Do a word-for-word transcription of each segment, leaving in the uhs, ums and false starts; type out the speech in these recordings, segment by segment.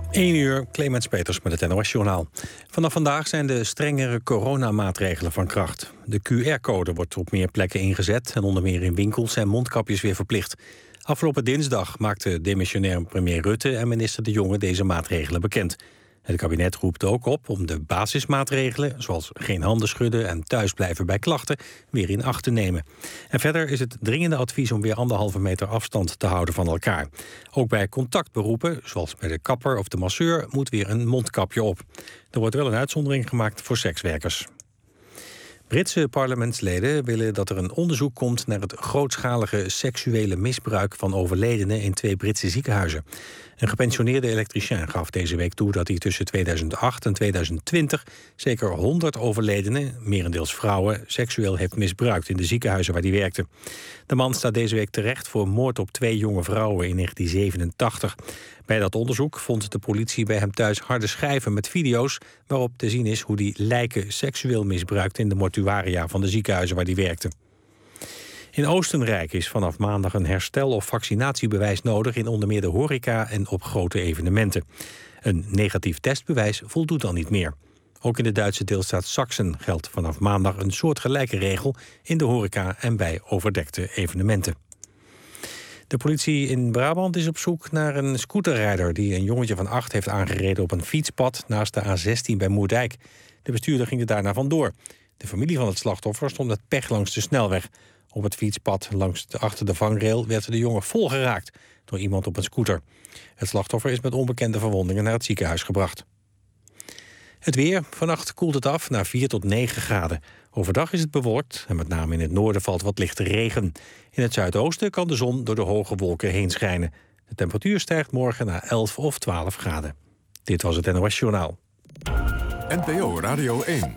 één uur, Clemens Peters met het N O S-journaal. Vanaf vandaag zijn de strengere coronamaatregelen van kracht. De Q R-code wordt op meer plekken ingezet en onder meer in winkels zijn mondkapjes weer verplicht. Afgelopen dinsdag maakten demissionair premier Rutte en minister De Jonge deze maatregelen bekend. Het kabinet roept ook op om de basismaatregelen, zoals geen handen schudden en thuisblijven bij klachten, weer in acht te nemen. En verder is het dringende advies om weer anderhalve meter afstand te houden van elkaar. Ook bij contactberoepen, zoals bij de kapper of de masseur, moet weer een mondkapje op. Er wordt wel een uitzondering gemaakt voor sekswerkers. Britse parlementsleden willen dat er een onderzoek komt naar het grootschalige seksuele misbruik van overledenen in twee Britse ziekenhuizen. Een gepensioneerde elektricien gaf deze week toe dat hij tussen tweeduizend acht en tweeduizend twintig zeker honderd overledenen, merendeels vrouwen, seksueel heeft misbruikt in de ziekenhuizen waar hij werkte. De man staat deze week terecht voor moord op twee jonge vrouwen in negentien zevenentachtig. Bij dat onderzoek vond de politie bij hem thuis harde schijven met video's waarop te zien is hoe hij lijken seksueel misbruikt in de mortuaria van de ziekenhuizen waar hij werkte. In Oostenrijk is vanaf maandag een herstel- of vaccinatiebewijs nodig in onder meer de horeca en op grote evenementen. Een negatief testbewijs voldoet dan niet meer. Ook in de Duitse deelstaat Sachsen geldt vanaf maandag een soortgelijke regel in de horeca en bij overdekte evenementen. De politie in Brabant is op zoek naar een scooterrijder die een jongetje van acht heeft aangereden op een fietspad naast de A zestien bij Moerdijk. De bestuurder ging er daarna vandoor. De familie van het slachtoffer stond met pech langs de snelweg. Op het fietspad langs de, achter de vangrail werd de jongen volgeraakt door iemand op een scooter. Het slachtoffer is met onbekende verwondingen naar het ziekenhuis gebracht. Het weer. Vannacht koelt het af naar vier tot negen graden. Overdag is het bewolkt en met name in het noorden valt wat lichte regen. In het zuidoosten kan de zon door de hoge wolken heen schijnen. De temperatuur stijgt morgen naar elf of twaalf graden. Dit was het N O S-journaal. N P O Radio één.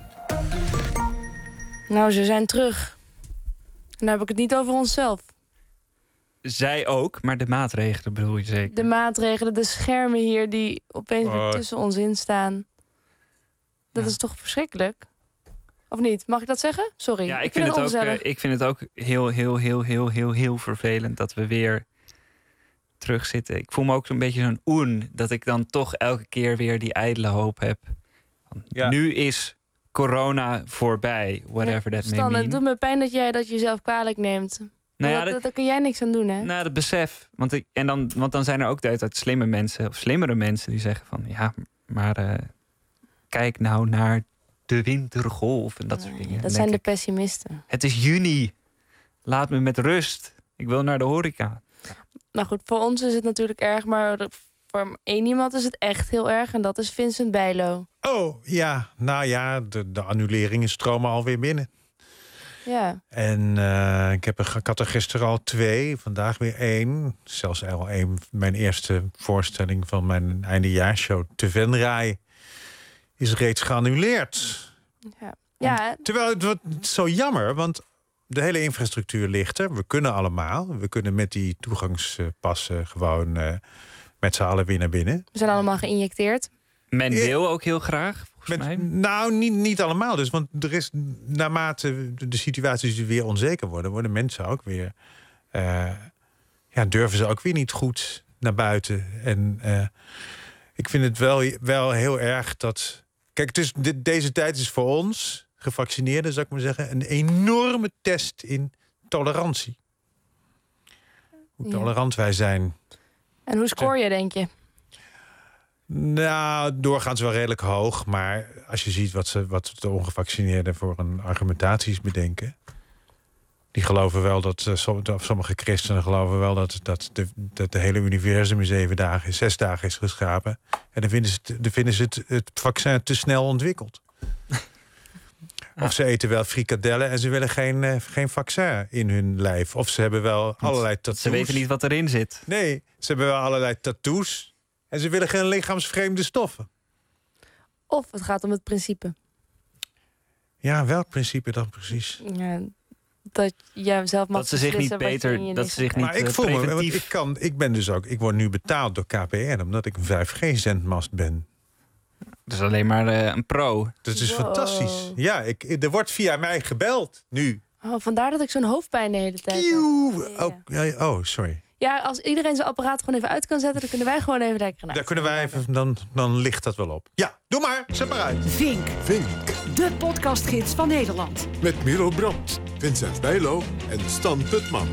Nou, ze zijn terug. En dan heb ik het niet over onszelf. Zij ook, maar de maatregelen bedoel je zeker? De maatregelen, de schermen hier die opeens oh. weer tussen ons in staan. Dat ja. is toch verschrikkelijk? Of niet? Mag ik dat zeggen? Sorry. Ja, ik, ik vind, vind, het het ook, uh, ik vind het ook heel, heel, heel, heel, heel, heel vervelend dat we weer terugzitten. Ik voel me ook zo'n beetje zo'n oen, dat ik dan toch elke keer weer die ijdele hoop heb. Ja. Nu is corona voorbij, whatever ja, that may mean. Het doet me pijn dat jij dat jezelf kwalijk neemt. Nou ja, dat, dat, daar kun jij niks aan doen, hè? Nou, dat besef. Want, ik, en dan, want dan zijn er ook de uit slimme mensen, of slimmere mensen die zeggen van, ja, maar uh, kijk nou naar de wintergolf en dat oh, soort dingen. Dat zijn de ik, pessimisten. Het is juni. Laat me met rust. Ik wil naar de horeca. Nou goed, voor ons is het natuurlijk erg, maar voor één iemand is het echt heel erg. En dat is Vincent Bijlo. Oh, ja. Nou ja, de, de annuleringen stromen alweer binnen. Ja. En uh, ik, heb er, ik had er gisteren al twee, vandaag weer één. Zelfs al één. Mijn eerste voorstelling van mijn eindejaarshow, Te Venray, is reeds geannuleerd. Ja. Ja. Terwijl het wordt zo jammer, want de hele infrastructuur ligt er. We kunnen allemaal. We kunnen met die toegangspassen gewoon uh, met z'n allen weer naar binnen. We zijn allemaal geïnjecteerd. Men wil ook heel graag, volgens met, mij. Nou, niet, niet allemaal dus. Want er is, naarmate de situaties weer onzeker worden, worden mensen ook weer Uh, ja, durven ze ook weer niet goed naar buiten. En uh, ik vind het wel, wel heel erg dat. Kijk, het is, de, deze tijd is voor ons, gevaccineerden, zou ik maar zeggen, een enorme test in tolerantie. Hoe ja. tolerant wij zijn. En hoe scoor je, denk je? Nou, doorgaans wel redelijk hoog. Maar als je ziet wat, ze, wat de ongevaccineerden voor een argumentaties bedenken. Die geloven wel dat, uh, sommige christenen geloven wel dat, dat, de, dat de hele universum in zeven dagen, zes dagen is geschapen. En dan vinden ze, dan vinden ze het, het vaccin te snel ontwikkeld. Ja. Of ze eten wel frikadellen en ze willen geen, uh, geen vaccin in hun lijf. Of ze hebben wel allerlei tattoos. Ze weten niet wat erin zit. Nee, ze hebben wel allerlei tattoos. En ze willen geen lichaamsvreemde stoffen. Of het gaat om het principe. Ja, welk principe dan precies? Ja, dat jij zelf mag dat ze zich niet beter, dat ze zich niet maar ik voel preventief... me, want ik kan, ik ben dus ook, ik word nu betaald door K P N omdat ik een vijf G-zendmast ben. Dat is alleen maar uh, een pro. Dat is wow. fantastisch. Ja, ik, er wordt via mij gebeld nu. Oh, vandaar dat ik zo'n hoofdpijn de hele tijd heb. Oh, ja, oh, sorry. Ja, als iedereen zijn apparaat gewoon even uit kan zetten... dan kunnen wij gewoon even lekker naar. Daar kunnen wij even, dan, dan ligt dat wel op. Ja, doe maar, zet maar uit. Vink, Vink. de podcastgids van Nederland. Met Milo Brandt, Vincent Bijlo en Stan Putman.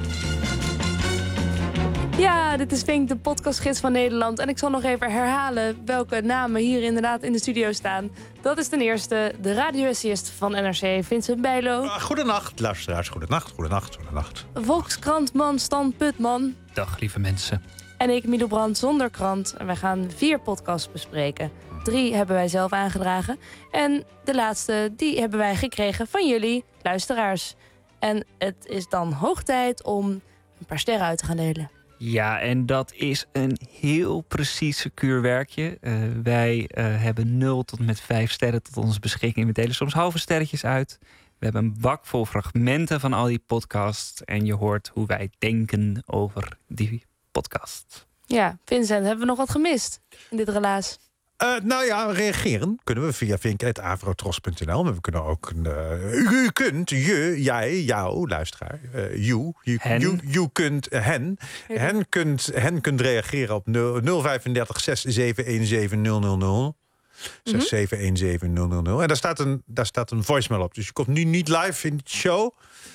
Ja, dit is Vink, de podcastgids van Nederland. En ik zal nog even herhalen welke namen hier inderdaad in de studio staan. Dat is ten eerste de radio-essayist van N R C, Vincent Bijlo. Uh, goedenacht, luisteraars. Goedenacht, goedenacht, goedenacht. Volkskrantman Stan Putman. Dag, lieve mensen. En ik, Milo Brandt, zonder krant. En wij gaan vier podcasts bespreken. Drie hebben wij zelf aangedragen. En de laatste, die hebben wij gekregen van jullie, luisteraars. En het is dan hoog tijd om een paar sterren uit te gaan delen. Ja, en dat is een heel precies keurwerkje. Uh, wij uh, hebben nul tot met vijf sterren tot onze beschikking. We delen soms halve sterretjes uit. We hebben een bak vol fragmenten van al die podcasts. En je hoort hoe wij denken over die podcast. Ja, Vincent, hebben we nog wat gemist in dit relaas? Uh, nou ja, reageren kunnen we via vink punt avrotros punt n l. Maar we kunnen ook... Uh, u, u kunt, je, jij, jou, luisteraar. Uh, you, you, hen. You, you kunt, uh, hen. Ja. Hen, kunt, hen kunt reageren op nul vijf drie zes zeven een zeven nul nul nul. zes zeven een zeven nul nul nul. En daar staat, een, daar staat een voicemail op. Dus je komt nu niet live in de show...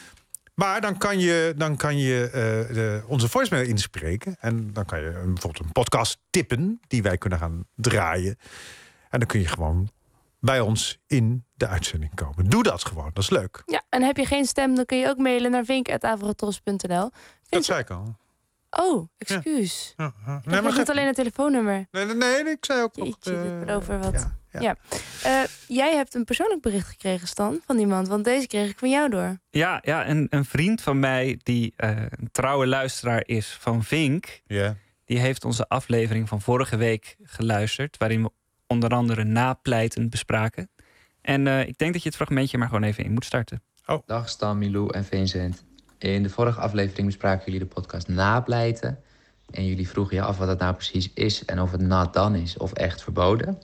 Maar dan kan je, dan kan je uh, de, onze voicemail inspreken. En dan kan je een, bijvoorbeeld een podcast tippen die wij kunnen gaan draaien. En dan kun je gewoon bij ons in de uitzending komen. Doe dat gewoon, dat is leuk. Ja, en heb je geen stem, dan kun je ook mailen naar vink punt avrotros punt n l. Dat zei ik al. Oh, excuus. Ja. Ja, ja. Nee, ik heb niet alleen een telefoonnummer. Nee, nee, nee, ik zei ook nog... Jeetje, Uh, dit wordt over wat. Ja, ja. Ja. Uh, jij hebt een persoonlijk bericht gekregen, Stan, van iemand. Want deze kreeg ik van jou door. Ja, ja een, een vriend van mij die uh, een trouwe luisteraar is van Vink... Ja. die heeft onze aflevering van vorige week geluisterd... waarin we onder andere napleiten bespraken. En uh, ik denk dat je het fragmentje maar gewoon even in moet starten. Oh. Dag Stan, Milou en Vincent. In de vorige aflevering bespraken jullie de podcast napleiten. En jullie vroegen je af wat dat nou precies is... en of het not done is of echt verboden.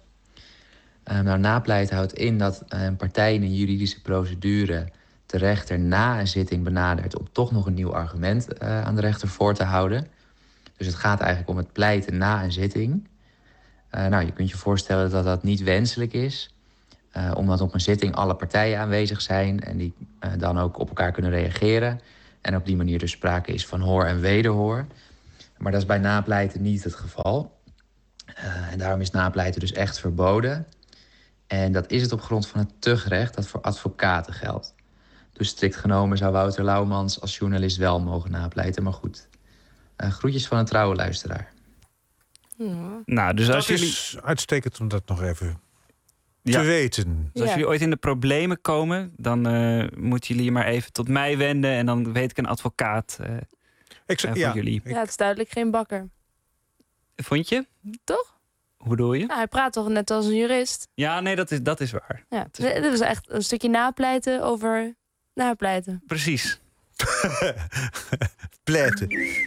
Uh, nou, napleiten houdt in dat uh, een partij in een juridische procedure... de rechter na een zitting benadert... om toch nog een nieuw argument uh, aan de rechter voor te houden. Dus het gaat eigenlijk om het pleiten na een zitting. Uh, nou, je kunt je voorstellen dat dat niet wenselijk is... Uh, omdat op een zitting alle partijen aanwezig zijn... en die uh, dan ook op elkaar kunnen reageren... en op die manier dus sprake is van hoor en wederhoor. Maar dat is bij napleiten niet het geval. Uh, en daarom is napleiten dus echt verboden. En dat is het op grond van het tuchtrecht dat voor advocaten geldt. Dus strikt genomen zou Wouter Lauwmans als journalist wel mogen napleiten. Maar goed, uh, groetjes van een trouwe luisteraar. Ja. Nou, dus als Dat jullie... is uitstekend om dat nog even Ja. te weten. Dus als Ja. jullie ooit in de problemen komen... dan uh, moeten jullie maar even tot mij wenden... en dan weet ik een advocaat uh, Ik, uh, voor ja, jullie. Ja, het is duidelijk geen bakker. Vond je? Toch? Hoe bedoel je? Nou, hij praat toch net als een jurist? Ja, nee, dat is, dat is waar. Ja. is waar. Dit was echt een stukje napleiten over napleiten. Precies. pleiten.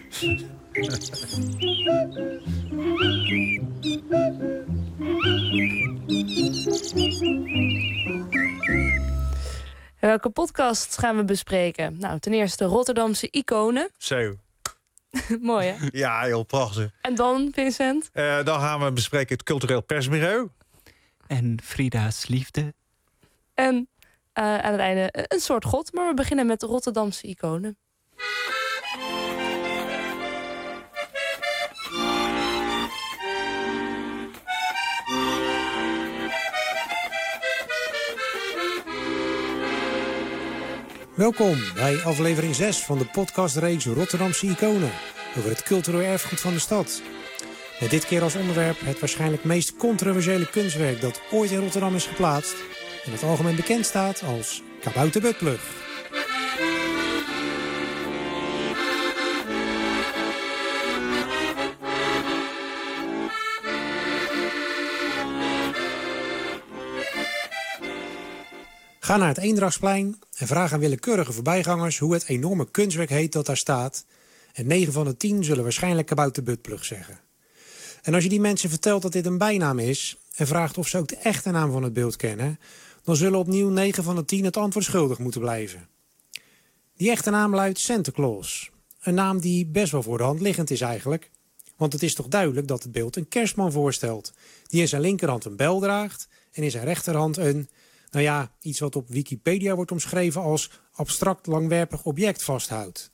En welke podcasts gaan we bespreken? Nou, ten eerste Rotterdamse iconen. Zo. Mooi, hè? Ja, heel prachtig. En dan, Vincent? Uh, dan gaan we bespreken het Cultureel Persbureau. En Frida's liefde. En uh, aan het einde een soort god. Maar we beginnen met Rotterdamse iconen. Welkom bij aflevering zes van de podcastreeks Rotterdamse Iconen over het cultureel erfgoed van de stad. Met dit keer als onderwerp het waarschijnlijk meest controversiële kunstwerk dat ooit in Rotterdam is geplaatst en dat algemeen bekend staat als Kabouter Buttplug. Ga naar het Eendrachtsplein en vraag aan willekeurige voorbijgangers hoe het enorme kunstwerk heet dat daar staat. En negen van de tien zullen waarschijnlijk Kabouter Buttplug zeggen. En als je die mensen vertelt dat dit een bijnaam is en vraagt of ze ook de echte naam van het beeld kennen, dan zullen opnieuw negen van de tien het antwoord schuldig moeten blijven. Die echte naam luidt Santa Claus. een naam die best wel voor de hand liggend is eigenlijk. Want het is toch duidelijk dat het beeld een kerstman voorstelt, die in zijn linkerhand een bijl draagt en in zijn rechterhand een, nou ja, iets wat op Wikipedia wordt omschreven als abstract langwerpig object vasthoudt.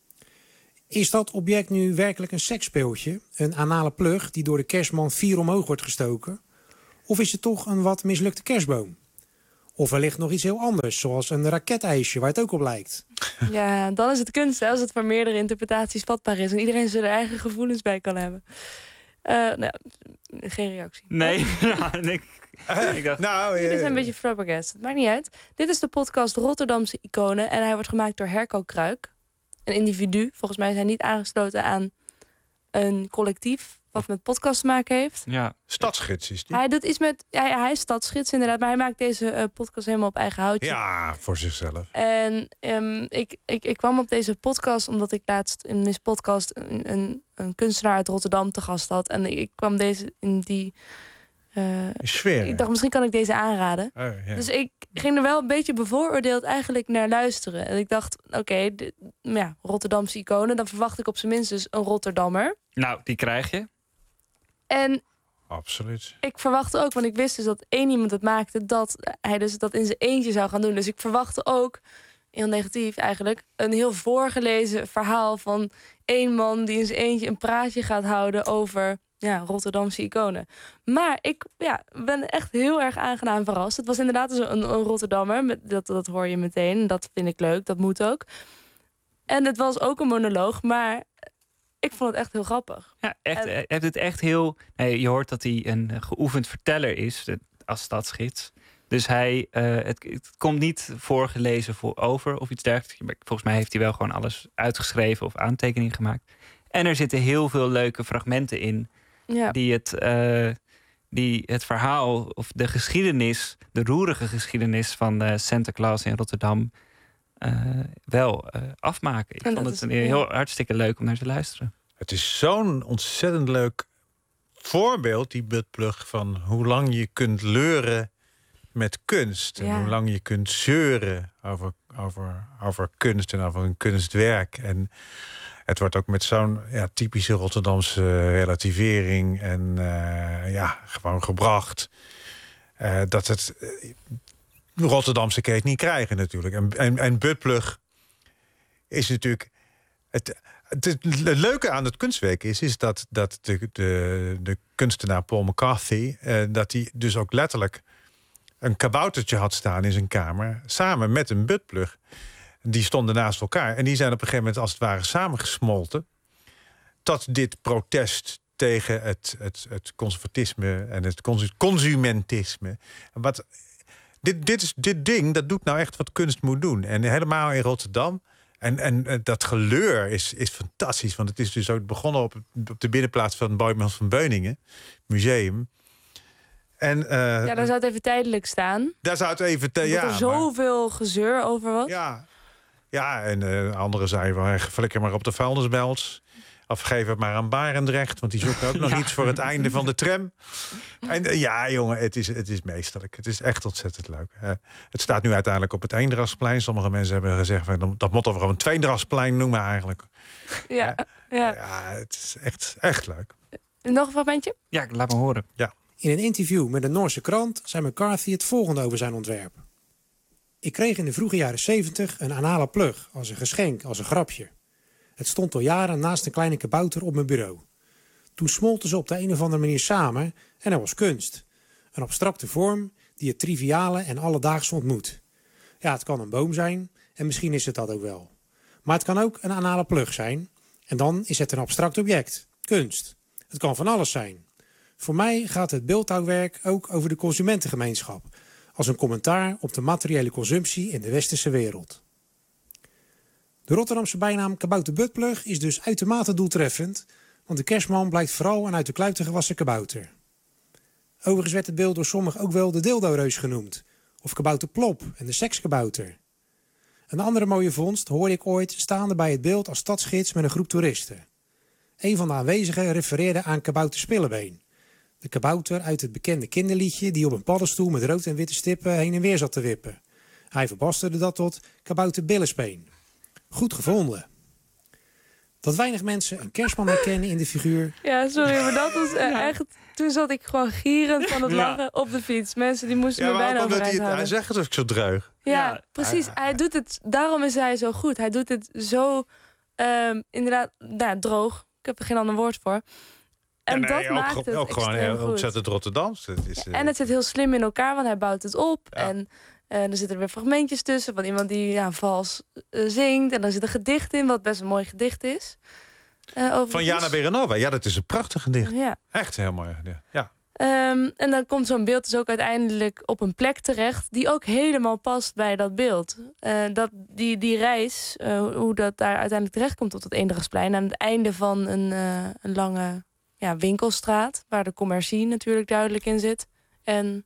Is dat object nu werkelijk een seksspeeltje, een anale plug die door de kerstman vier omhoog wordt gestoken? Of is het toch een wat mislukte kerstboom? Of wellicht nog iets heel anders, zoals een raketijsje waar het ook op lijkt. Ja, dan is het kunst, hè, als het voor meerdere interpretaties vatbaar is en iedereen zijn eigen gevoelens bij kan hebben. Uh, nou, geen reactie. Nee, nou, ik, ik dacht... Nou, Jullie zijn een beetje flabbergasted. Maakt niet uit. Dit is de podcast Rotterdamse Iconen en hij wordt gemaakt door Herco Kruik. Een individu. Volgens mij is hij niet aangesloten aan een collectief wat met podcast te maken heeft. Ja. Stadsgids is die. Hij doet iets met. Hij, hij is stadsgids inderdaad, maar hij maakt deze uh, podcast helemaal op eigen houtje. Ja, voor zichzelf. En um, ik, ik, ik kwam op deze podcast omdat ik laatst in deze podcast een, een, een kunstenaar uit Rotterdam te gast had. En ik kwam deze in die. Uh, sfeer. Ik dacht, misschien kan ik deze aanraden. Oh, ja. Dus ik ging er wel een beetje bevooroordeeld eigenlijk naar luisteren. En ik dacht, oké, okay, ja, Rotterdamse Iconen, dan verwacht ik op zijn minst dus een Rotterdammer. Nou, die krijg je. En absoluut. Ik verwachtte ook, want ik wist dus dat één iemand het maakte, dat hij dus dat in zijn eentje zou gaan doen. Dus ik verwachtte ook, heel negatief eigenlijk, een heel voorgelezen verhaal van één man die in zijn eentje een praatje gaat houden over ja, Rotterdamse iconen. Maar ik ja, ben echt heel erg aangenaam verrast. Het was inderdaad een, een Rotterdammer, dat, dat hoor je meteen. Dat vind ik leuk, dat moet ook. En het was ook een monoloog, maar ik vond het echt heel grappig. Ja, echt, en... hebt het echt heel. Nee, je hoort dat hij een geoefend verteller is als stadsgids. Dus hij, uh, het, het komt niet voorgelezen voor over of iets dergelijks. Volgens mij heeft hij wel gewoon alles uitgeschreven of aantekeningen gemaakt. En er zitten heel veel leuke fragmenten in ja. die, het, uh, die het verhaal of de geschiedenis, de roerige geschiedenis van uh, Santa Claus in Rotterdam Uh, wel uh, afmaken. Ik en vond het een is, heel ja. hartstikke leuk om naar te luisteren. Het is zo'n ontzettend leuk voorbeeld, die buttplug, van hoe lang je kunt leuren met kunst. En ja. hoe lang je kunt zeuren over, over, over kunst en over een kunstwerk. En het wordt ook met zo'n ja, typische Rotterdamse relativering en uh, ja, gewoon gebracht. Uh, dat het... Uh, Rotterdamse keet niet krijgen natuurlijk. En, en, en buttplug is natuurlijk... Het, het, het leuke aan het kunstwerk is, is dat, dat de, de, de kunstenaar Paul McCarthy... Eh, dat hij dus ook letterlijk een kaboutertje had staan in zijn kamer, samen met een buttplug. Die stonden naast elkaar. En die zijn op een gegeven moment als het ware samengesmolten tot dit protest tegen het, het, het conservatisme en het consumentisme. Wat... Dit, dit, is, dit ding, dat doet nou echt wat kunst moet doen. En helemaal in Rotterdam. En, en, en dat geleur is, is fantastisch. Want het is dus ook begonnen op, op de binnenplaats van Boijmans van Beuningen. Museum. En, uh, ja, daar zou het even tijdelijk staan. Daar zou het even... Te, ja, er zoveel maar, gezeur over was. Ja, ja en uh, anderen zeiden, flikker maar op de vuilnisbelt. Of geef het maar aan Barendrecht, want die zoekt ook nog ja. iets voor het einde van de tram. En uh, ja, jongen, het is, het is meesterlijk. Het is echt ontzettend leuk. Uh, het staat nu uiteindelijk op het Eendrachtsplein. Sommige mensen hebben gezegd, dat moeten we gewoon een Tweedrachtsplein noemen eigenlijk. Ja, uh, ja. ja, het is echt, echt leuk. Nog een fragmentje? Ja, laat me horen. Ja. In een interview met een Noorse krant zei McCarthy het volgende over zijn ontwerp. Ik kreeg in de vroege jaren zeventig een anale plug als een geschenk, als een grapje. Het stond al jaren naast een kleine kabouter op mijn bureau. Toen smolten ze op de een of andere manier samen en er was kunst. Een abstracte vorm die het triviale en alledaagse ontmoet. Ja, het kan een boom zijn en misschien is het dat ook wel. Maar het kan ook een anale plug zijn en dan is het een abstract object, kunst. Het kan van alles zijn. Voor mij gaat het beeldhouwwerk ook over de consumentengemeenschap, als een commentaar op de materiële consumptie in de westerse wereld. De Rotterdamse bijnaam Kabouter Buttplug is dus uitermate doeltreffend, want de kerstman blijkt vooral een uit de kluiten gewassen kabouter. Overigens werd het beeld door sommigen ook wel de dildo-reus genoemd, of kabouter Plop en de sekskabouter. Een andere mooie vondst hoorde ik ooit staande bij het beeld als stadsgids met een groep toeristen. Een van de aanwezigen refereerde aan kabouter Spillebeen, de kabouter uit het bekende kinderliedje die op een paddenstoel met rood en witte stippen heen en weer zat te wippen. Hij verbasterde dat tot kabouter Billespeen. Goed gevonden. dat weinig mensen een Kerstman herkennen in de figuur. Ja, sorry, maar dat was uh, echt... Toen zat ik gewoon gierend van het Ja. lachen op de fiets. Mensen die moesten Ja, me maar bijna ook omdat overeind hij, hij houden. zegt het ook zo dreug. Ja, Ja, precies. hij- Hij doet het, daarom is hij zo goed. Hij doet het zo, um, inderdaad, nou, droog. Ik heb er geen ander woord voor. En Ja, nee, dat ook, maakt ook het ook gewoon extreem heel goed. ontzettend Rotterdams. Het is, uh, En het zit heel slim in elkaar, want hij bouwt het op. Ja. En uh, er zitten weer fragmentjes tussen van iemand die ja, vals uh, zingt. En dan zit een gedicht in, wat best een mooi gedicht is. Uh, overigens. van Jana Berenova. Ja, dat is een prachtig gedicht. Ja. Echt een heel mooi gedicht. Ja. Um, en dan komt zo'n beeld dus ook uiteindelijk op een plek terecht... die ook helemaal past bij dat beeld. Uh, dat, die, die reis, uh, hoe dat daar uiteindelijk terechtkomt op het Eendrachtsplein... aan het einde van een, uh, een lange ja, winkelstraat... waar de commercie natuurlijk duidelijk in zit. En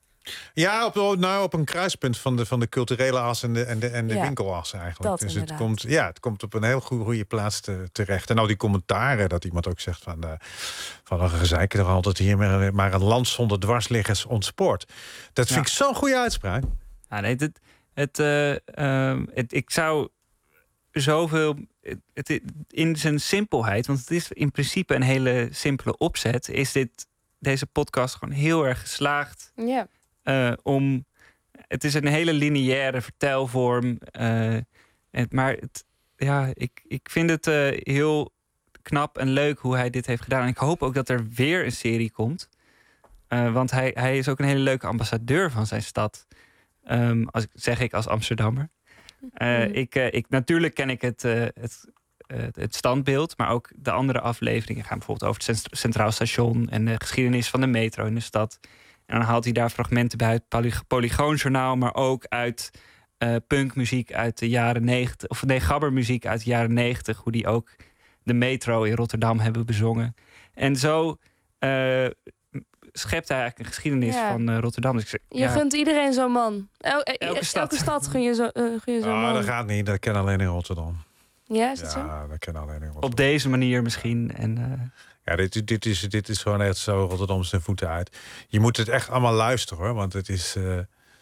Ja, op, nou, op een kruispunt van de, van de culturele as en de, en de, en de Ja, winkelas eigenlijk. dat dus het inderdaad. komt, ja, het komt op een heel goede, goede plaats te, terecht. En al die commentaren, dat iemand ook zegt van... Uh, van een gezeik toch altijd hier maar, maar een land zonder dwarsliggers ontspoort. Dat vind Ja. ik zo'n goede uitspraak. Ja, nee, het, het, uh, um, het, ik zou zoveel... Het, het, in zijn simpelheid, want het is in principe een hele simpele opzet... is dit, deze podcast gewoon heel erg geslaagd... ja, Uh, om, het is een hele lineaire vertelvorm. Uh, het, maar het, ja, ik, ik vind het uh, heel knap en leuk hoe hij dit heeft gedaan. En ik hoop ook dat er weer een serie komt. Uh, want hij, hij is ook een hele leuke ambassadeur van zijn stad. Um, als, zeg ik als Amsterdammer. Uh, Mm. ik, uh, ik, natuurlijk ken ik het, uh, het, uh, het standbeeld. Maar ook de andere afleveringen gaan bijvoorbeeld over het Centraal Station... en de geschiedenis van de metro in de stad... En dan haalt hij daar fragmenten bij uit het Polygoonjournaal... maar ook uit uh, punkmuziek uit de jaren negentig... of nee, gabbermuziek uit de jaren negentig... hoe die ook de metro in Rotterdam hebben bezongen. En zo uh, schept hij eigenlijk een geschiedenis Ja. van uh, Rotterdam. Dus ik zeg, je ja, gunt iedereen zo'n man. El, eh, Elke stad. Elke stad gun je, zo, uh, gun je zo'n Ah, man. dat gaat niet. Dat ken alleen in Rotterdam. Ja, is het zo? Ja, dat ken alleen in Rotterdam. op deze manier misschien. En, uh, Ja, dit, dit, is, dit is gewoon echt zo Rotterdam zijn voeten uit. Je moet het echt allemaal luisteren, hoor. Want het is... Uh,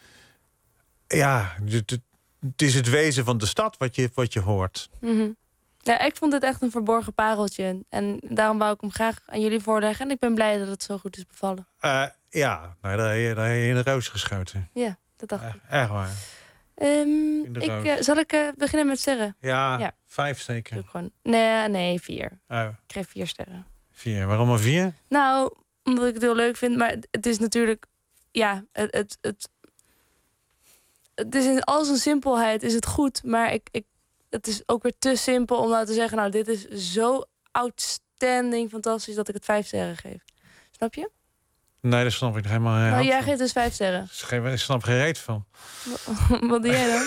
ja, het, het is het wezen van de stad wat je, wat je hoort. Mm-hmm. Ja, ik vond het echt een verborgen pareltje. En daarom wou ik hem graag aan jullie voorleggen. En ik ben blij dat het zo goed is bevallen. Uh, ja, nou, daar, heb je, daar heb je in de roos geschoten. Ja, dat dacht Uh, ik. echt waar. Um, in de ik roos. uh, zal ik uh, beginnen met sterren? Ja, Ja. vijf zeker. Doe ik gewoon. Nee, nee, vier. Oh, Ik geef vier sterren. vier. Waarom maar vier? Nou, omdat ik het heel leuk vind. Maar het is natuurlijk... Ja, het... het, het, het is in al zijn simpelheid is het goed. Maar ik, ik, het is ook weer te simpel om nou te zeggen... Nou, dit is zo outstanding, fantastisch... dat ik het vijf sterren geef. Snap je? Nee, dat snap ik helemaal niet. Nou, jij geeft dus vijf sterren. Ik snap geen reet van. Wat doe jij dan?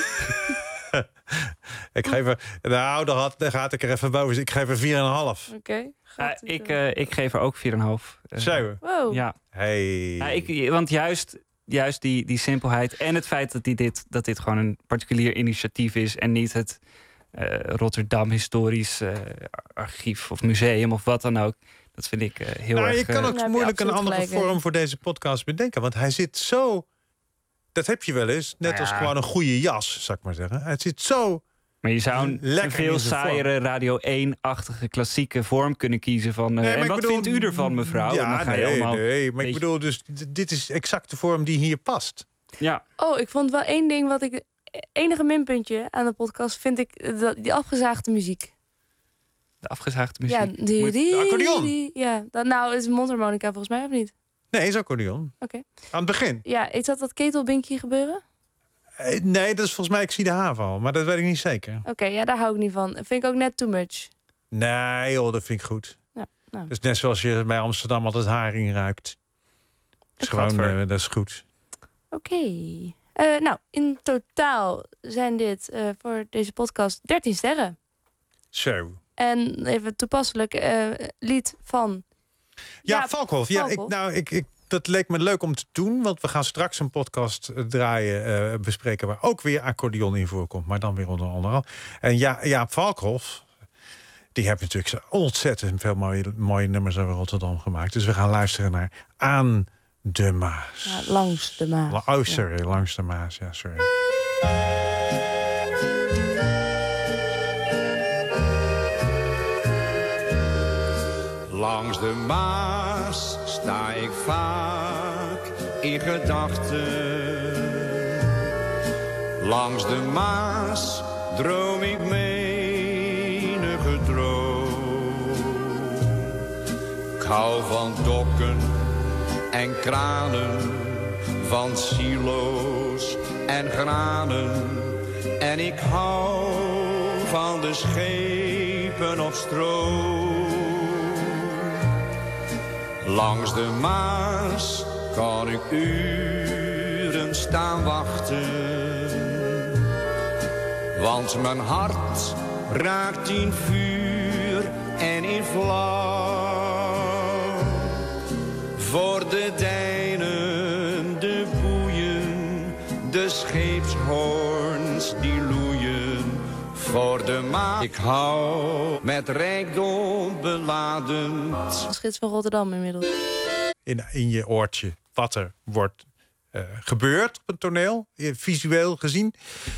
Ik geef er... Nou, daar, had, daar gaat ik er even boven. Ik geef er vier en een half. Oké. Okay. uh, ik, uh, ik geef er ook vier komma vijf. Uh, Zo. Wow. Ja. Hey. Ja, ik, want juist, juist die, die simpelheid en het feit dat, die dit, dat dit gewoon een particulier initiatief is... en niet het uh, Rotterdam Historisch uh, Archief of Museum of wat dan ook... dat vind ik uh, heel nou, erg... je kan ook uh, moeilijk een andere gelijk, vorm hè? voor deze podcast bedenken. Want hij zit zo... Dat heb je wel eens. Net Nou als ja. gewoon een goede jas, zou ik maar zeggen. Het zit zo... Maar je zou een Lekker veel in zijn saaiere Radio één-achtige klassieke vorm kunnen kiezen van... Uh, Nee, maar en ik wat bedoel- vindt u ervan, mevrouw? Ja, En dan ga je nee, allemaal, nee. Maar ik beetje- bedoel dus... d- Dit is exact de vorm die hier past. Ja, Oh, ik vond wel één ding wat ik... enige minpuntje aan de podcast vind ik dat, die afgezaagde muziek. de afgezaagde muziek. Ja, die, Moet- die, de accordeon. die- ja, dat nou is een mondharmonica volgens mij, of niet? Nee, is accordeon. Oké. Aan het begin. Ja, is dat dat ketelbinky gebeuren? Eh, Nee, dat is volgens mij Ik zie de haven al. Maar dat weet ik niet zeker. Oké, ja, daar hou ik niet van. Vind ik ook net too much. Nee, joh, dat vind ik goed. Ja, nou. Dat is net zoals je bij Amsterdam altijd haring ruikt. Dat is gewoon, Gadver. eh, dat is goed. Oké. Eh, nou, in totaal zijn dit eh, voor deze podcast dertien sterren. Zo. En even toepasselijk, eh, lied van... Ja, Jaap Valkhoff. Ja, ik, Valkhoff. nou, ik, ik, dat leek me leuk om te doen. Want we gaan straks een podcast eh, draaien, eh, bespreken... waar ook weer accordeon in voorkomt. Maar dan weer onder andere. En ja, Jaap Valkhoff... die heeft natuurlijk zo ontzettend veel mooie, mooie nummers over Rotterdam gemaakt. Dus we gaan luisteren naar Aan de Maas. Ja, langs de Maas. La- Oh, sorry, langs de Maas. Ja, sorry. Langs de Maas sta ik vaak in gedachten. Langs de Maas droom ik menige droom. Ik hou van dokken en kranen, van silo's en granen. En ik hou van de schepen op stroom. Langs de Maas kan ik uren staan wachten. Want mijn hart raakt in vuur en in vlam. Voor de dijnen, de boeien, de scheepshoorns die loeien. Voor de Maas. Ik hou met rijkdom beladen. Als gids van Rotterdam inmiddels. In, in je oortje wat er wordt uh, gebeurd op het toneel, visueel gezien.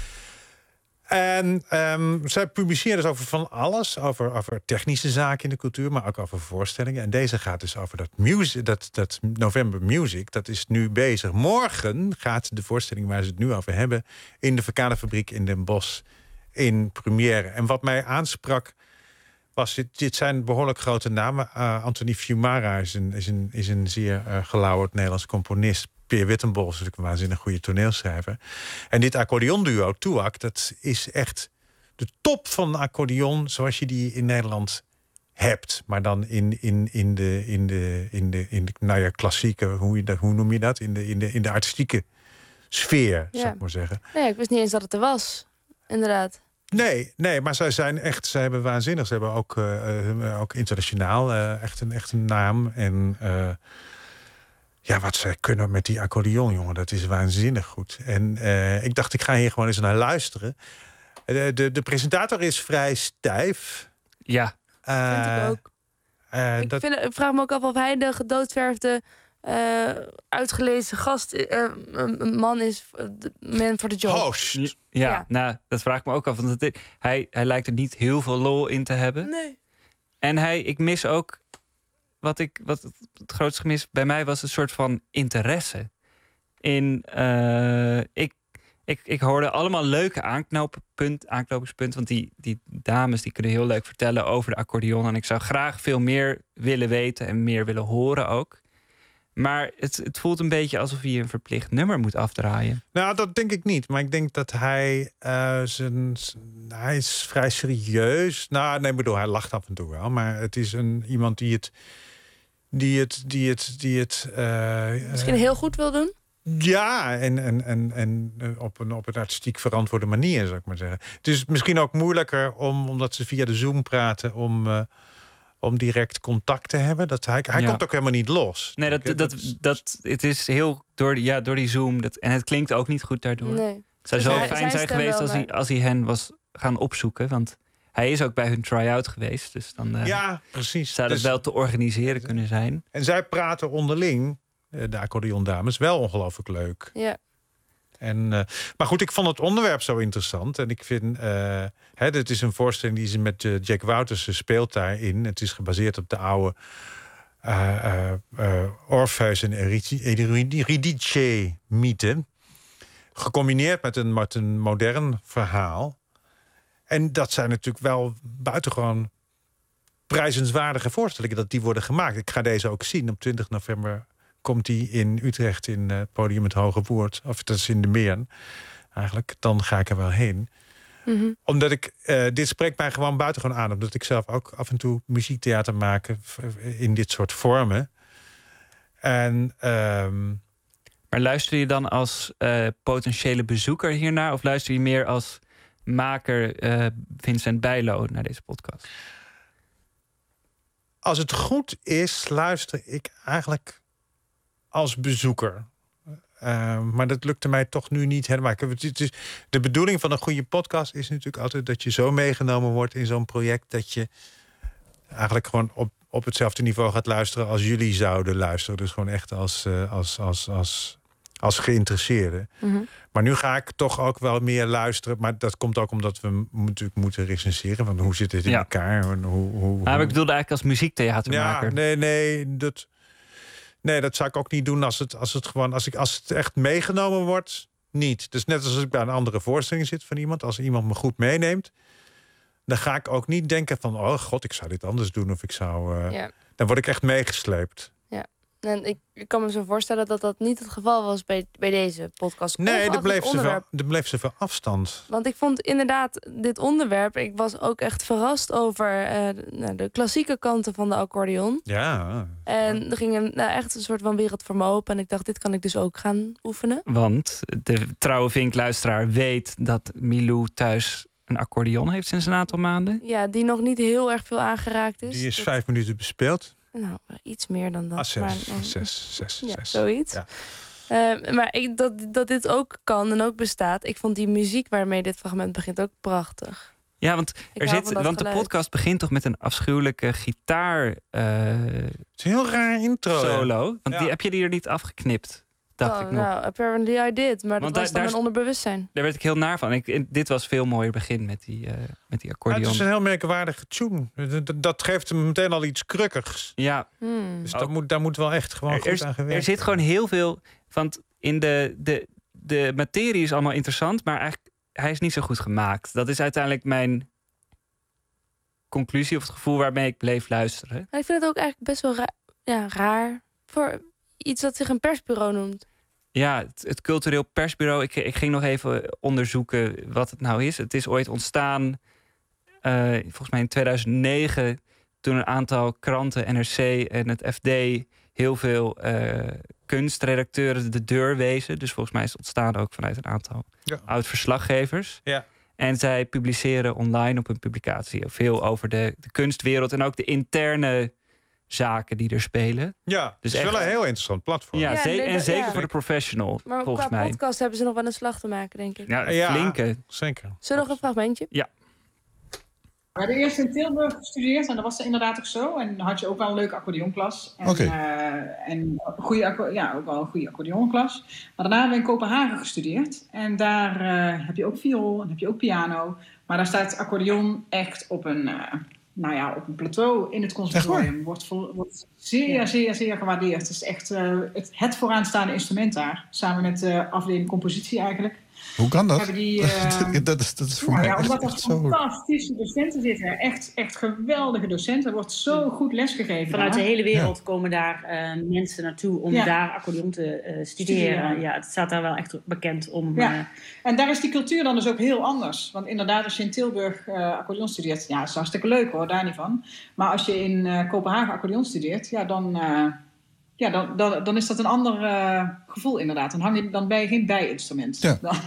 En um, zij publiceert dus over van alles. Over, over technische zaken in de cultuur, maar ook over voorstellingen. En deze gaat dus over dat, music, dat, dat November Music. Dat is nu bezig. Morgen gaat de voorstelling waar ze het nu over hebben in de Verkadefabriek in Den Bosch in première. En wat mij aansprak was, dit, dit zijn behoorlijk grote namen. Uh, Anthony Fiumara is een, is een, is een zeer uh, gelauwerd Nederlands componist. Peer Wittenbol is natuurlijk een waanzinnig goede toneelschrijver. En dit accordeonduo, Touac, dat is echt de top van de accordeon zoals je die in Nederland hebt. Maar dan in, in, in de, in de, in de, in de nou ja, klassieke, hoe, je, hoe noem je dat? In de, in de, in de artistieke sfeer, ja. zou ik maar zeggen. Nee, ik wist niet eens dat het er was, inderdaad. Nee, nee, maar zij zijn echt, zij hebben waanzinnig. Ze hebben ook, uh, ook internationaal uh, echt, een, echt een naam. En uh, ja, wat zij kunnen met die accordeon, jongen, dat is waanzinnig goed. En uh, ik dacht, ik ga hier gewoon eens naar luisteren. De, de, de presentator is vrij stijf. Ja, uh, vind ik ook. Uh, ik, dat... vind, ik vraag me ook af of hij de gedoodverfde, uh, uitgelezen gast, uh, man is, man voor de job. Host. Ja, Ja. nou, dat vraag ik me ook af. Want het, hij, hij lijkt er niet heel veel lol in te hebben. Nee. En hij, ik mis ook, wat ik, wat het, het grootste gemis bij mij was een soort van interesse. In, uh, ik, ik, ik hoorde allemaal leuke aanknooppunt, aanknopingspunten. Want die, die dames die kunnen heel leuk vertellen over de accordeon. En ik zou graag veel meer willen weten en meer willen horen ook. Maar het, het voelt een beetje alsof hij een verplicht nummer moet afdraaien. Nou, dat denk ik niet. Maar ik denk dat hij uh, zijn, hij is vrij serieus. Nou, nee, ik bedoel, hij lacht af en toe wel. Maar het is een, iemand die het... Die het, die het, die het uh, Misschien heel goed wil doen? Ja, en, en, en, en op, een, op een artistiek verantwoorde manier, zou ik maar zeggen. Het is misschien ook moeilijker, om, omdat ze via de Zoom praten, om... Uh, om direct contact te hebben. Dat hij hij ja. komt ook helemaal niet los. Nee, dat, dat, dat, dat, het is heel door, ja, door die Zoom. Dat, en het klinkt ook niet goed daardoor. Nee. Het zou dus zo hij, fijn zijn geweest als hij, als hij hen was gaan opzoeken. Want hij is ook bij hun try-out geweest. Dus dan uh, ja, precies. zou dat dus wel te organiseren kunnen zijn. En zij praten onderling, de accordeondames, wel ongelooflijk leuk. Ja. En, uh, maar goed, ik vond het onderwerp zo interessant. En ik vind, uh, hè, dit is een voorstelling die ze met uh, Jack Wouters speelt daarin. Het is gebaseerd op de oude uh, uh, uh, Orpheus en Eurydice mythe. Gecombineerd met een, met een modern verhaal. En dat zijn natuurlijk wel buitengewoon prijzenswaardige voorstellingen dat die worden gemaakt. Ik ga deze ook zien op twintig november. Komt die in Utrecht in het uh, podium Het Hoge Woord. Of dat is in de Meern eigenlijk. Dan ga ik er wel heen. Mm-hmm. Omdat ik, uh, dit spreekt mij gewoon buitengewoon aan. Omdat ik zelf ook af en toe muziektheater maak in dit soort vormen. En, um... Maar luister je dan als uh, potentiële bezoeker hiernaar? Of luister je meer als maker uh, Vincent Bijlo naar deze podcast? Als het goed is, luister ik eigenlijk als bezoeker. Uh, maar dat lukte mij toch nu niet helemaal. Het is, de bedoeling van een goede podcast is natuurlijk altijd dat je zo meegenomen wordt in zo'n project dat je eigenlijk gewoon op, op hetzelfde niveau gaat luisteren als jullie zouden luisteren. Dus gewoon echt als, uh, als, als, als als geïnteresseerde. Mm-hmm. Maar nu ga ik toch ook wel meer luisteren. Maar dat komt ook omdat we m- natuurlijk moeten recenseren. Want hoe zit dit in Ja. elkaar? En Hoe, hoe, Maar hoe... ik bedoelde eigenlijk als muziektheatermaker. Ja, nee, nee, dat, nee, dat zou ik ook niet doen als het, als het gewoon, als ik, als het echt meegenomen wordt, niet. Dus net als ik bij een andere voorstelling zit van iemand, als iemand me goed meeneemt, dan ga ik ook niet denken van, oh god, ik zou dit anders doen of ik zou, uh, Ja. dan word ik echt meegesleept. En ik, ik kan me zo voorstellen dat dat niet het geval was bij, bij deze podcast. Nee, Ongeacht er bleef, het zoveel, onderwerp. er bleef zoveel afstand. Want ik vond inderdaad dit onderwerp... Ik was ook echt verrast over uh, nou, de klassieke kanten van de accordeon. Ja. En er ging een, nou, echt een soort van wereld voor me open. En ik dacht, dit kan ik dus ook gaan oefenen. Want de trouwe vinkluisteraar weet dat Milou thuis een accordeon heeft sinds een aantal maanden. Ja, die nog niet heel erg veel aangeraakt is. Die is Dat- vijf minuten bespeeld. Nou, iets meer dan dat. Ah, zes, maar, zes, zes, ja, zes. zoiets. Ja. Uh, maar ik, dat, dat dit ook kan en ook bestaat. Ik vond die muziek waarmee dit fragment begint ook prachtig. Ja, want, Ik er hou zit, van dat want de geluid. podcast begint toch met een afschuwelijke gitaar uh, Het is een heel raar intro. hè? solo. Want Ja. die heb je die er niet afgeknipt, dacht Oh, ik nog. nou, apparently I did. Maar dat Want was daar- dan daar mijn is- onderbewustzijn. Daar werd ik heel naar van. Ik, en dit was veel mooier begin met die, uh, met die Ja, accordeon. het is een heel merkwaardige tune. Dat, dat geeft hem meteen al iets krukkigs. Ja, Hmm. Dus dat moet, daar moet wel echt gewoon er, goed er, aan gewerkt er zit gewoon heel veel. Want in de, de, de materie is allemaal interessant, maar eigenlijk hij is niet zo goed gemaakt. Dat is uiteindelijk mijn conclusie of het gevoel waarmee ik bleef luisteren. Maar ik vind het ook eigenlijk best wel ra- ja, raar. Voor iets dat zich een persbureau noemt. Ja, het, het cultureel persbureau. Ik, ik ging nog even onderzoeken wat het nou is. Het is ooit ontstaan, uh, volgens mij in tweeduizend negen, toen een aantal kranten, N R C en het F D, heel veel uh, kunstredacteuren de deur wezen. Dus volgens mij is het ontstaan ook vanuit een aantal Ja. oud-verslaggevers. Ja. En zij publiceren online op hun publicatie veel over de, de kunstwereld en ook de interne zaken die er spelen. Ja, Dus het is echt- wel een heel interessant platform. Ja, Ja, ze- nee, en dat- zeker ja. voor de professional, Maar volgens qua mij. podcast hebben ze nog wel een slag te maken, denk ik. Ja, Ja. flinke. Zeker. Zullen we nog een fragmentje? We hadden eerst in Tilburg gestudeerd en dat was inderdaad ook zo. En dan had je ook wel een leuke accordeonklas. En, Oké. eh, en een goede, acco- ja, ook wel een goede accordeonklas. Maar daarna hebben we in Kopenhagen gestudeerd. En daar eh, heb je ook viool en heb je ook piano. Maar daar staat accordeon echt op een, eh, nou ja, op een plateau in het conservatorium. Wordt, vol- wordt zeer, Ja. zeer, zeer gewaardeerd. Het is echt eh, het, het vooraanstaande instrument daar. Samen met de afdeling compositie eigenlijk. Hoe kan dat? Hebben die, eh, dat, is, dat is voor Nou mij ja, echt, omdat er echt zo... fantastische docenten zitten. Echt, echt geweldige docenten. Er wordt zo goed lesgegeven. Vanuit daar. de hele wereld komen daar eh, mensen naartoe om Ja. daar accordeon te eh, studeren. Studeren. Ja, het staat daar wel echt bekend om. Ja. eh, En daar is die cultuur dan dus ook heel anders. Want inderdaad, als je in Tilburg eh accordeon studeert... Ja, dat is hartstikke leuk hoor, daar niet van. Maar als je in eh, Kopenhagen accordeon studeert... Ja, dan, eh, ja, dan, dan, dan is dat een ander eh, gevoel inderdaad. Dan, hang je, dan ben je geen bijinstrument. Ja. Dan-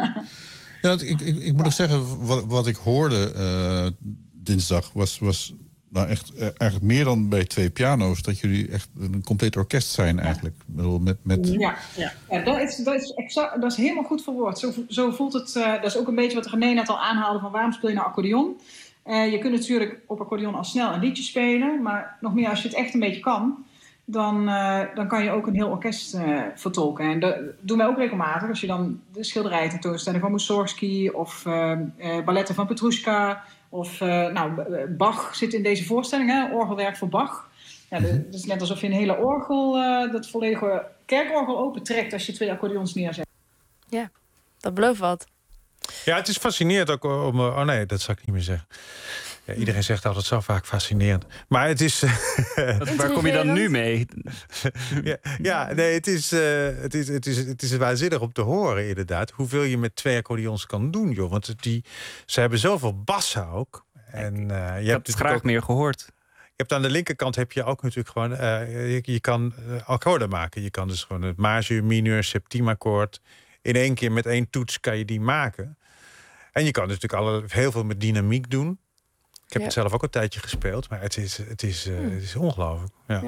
Ja, ik, ik, ik moet nog zeggen, wat, wat ik hoorde eh, dinsdag was, was nou echt eh, eigenlijk meer dan bij twee piano's. Dat jullie echt een compleet orkest zijn eigenlijk. Ik bedoel, met, met... Ja, ja. ja dat, is, dat, is exact, dat is helemaal goed verwoord. Zo, zo voelt het. Uh, dat is ook een beetje wat René net al aanhaalde van waarom speel je nou accordeon. Uh, je kunt natuurlijk op accordeon al snel een liedje spelen. Maar nog meer als je het echt een beetje kan. Dan, uh, dan kan je ook een heel orkest uh, vertolken. En dat doen wij ook regelmatig. Als je dan de schilderijen tentoonstelling van Mussorgsky of uh, uh, balletten van Petrushka of uh, nou, Bach zit in deze voorstelling, hè? Orgelwerk voor Bach. Ja, het is net alsof je een hele orgel, uh, dat volledige kerkorgel opentrekt als je twee accordeons neerzet. Ja, dat belooft wat. Ja, het is fascinerend ook om... Oh nee, dat zou ik niet meer zeggen. Ja, iedereen zegt altijd zo vaak fascinerend. Maar het is... Waar kom je dan nu mee? ja, ja, nee, het is, uh, het, is, het, is, het is waanzinnig om te horen inderdaad. Hoeveel je met twee accordeons kan doen, joh. Want die, ze hebben zoveel bassen ook. En, uh, je ik hebt heb het graag ook, meer gehoord. Je hebt aan de linkerkant heb je ook natuurlijk gewoon... Uh, je, je kan uh, akkoorden maken. Je kan dus gewoon het majeur, mineur, septiemakkoord... in één keer met één toets kan je die maken. En je kan dus natuurlijk alle, heel veel met dynamiek doen. Ik heb ja. het zelf ook een tijdje gespeeld, maar het is, het is, uh, het is ongelooflijk. Ja.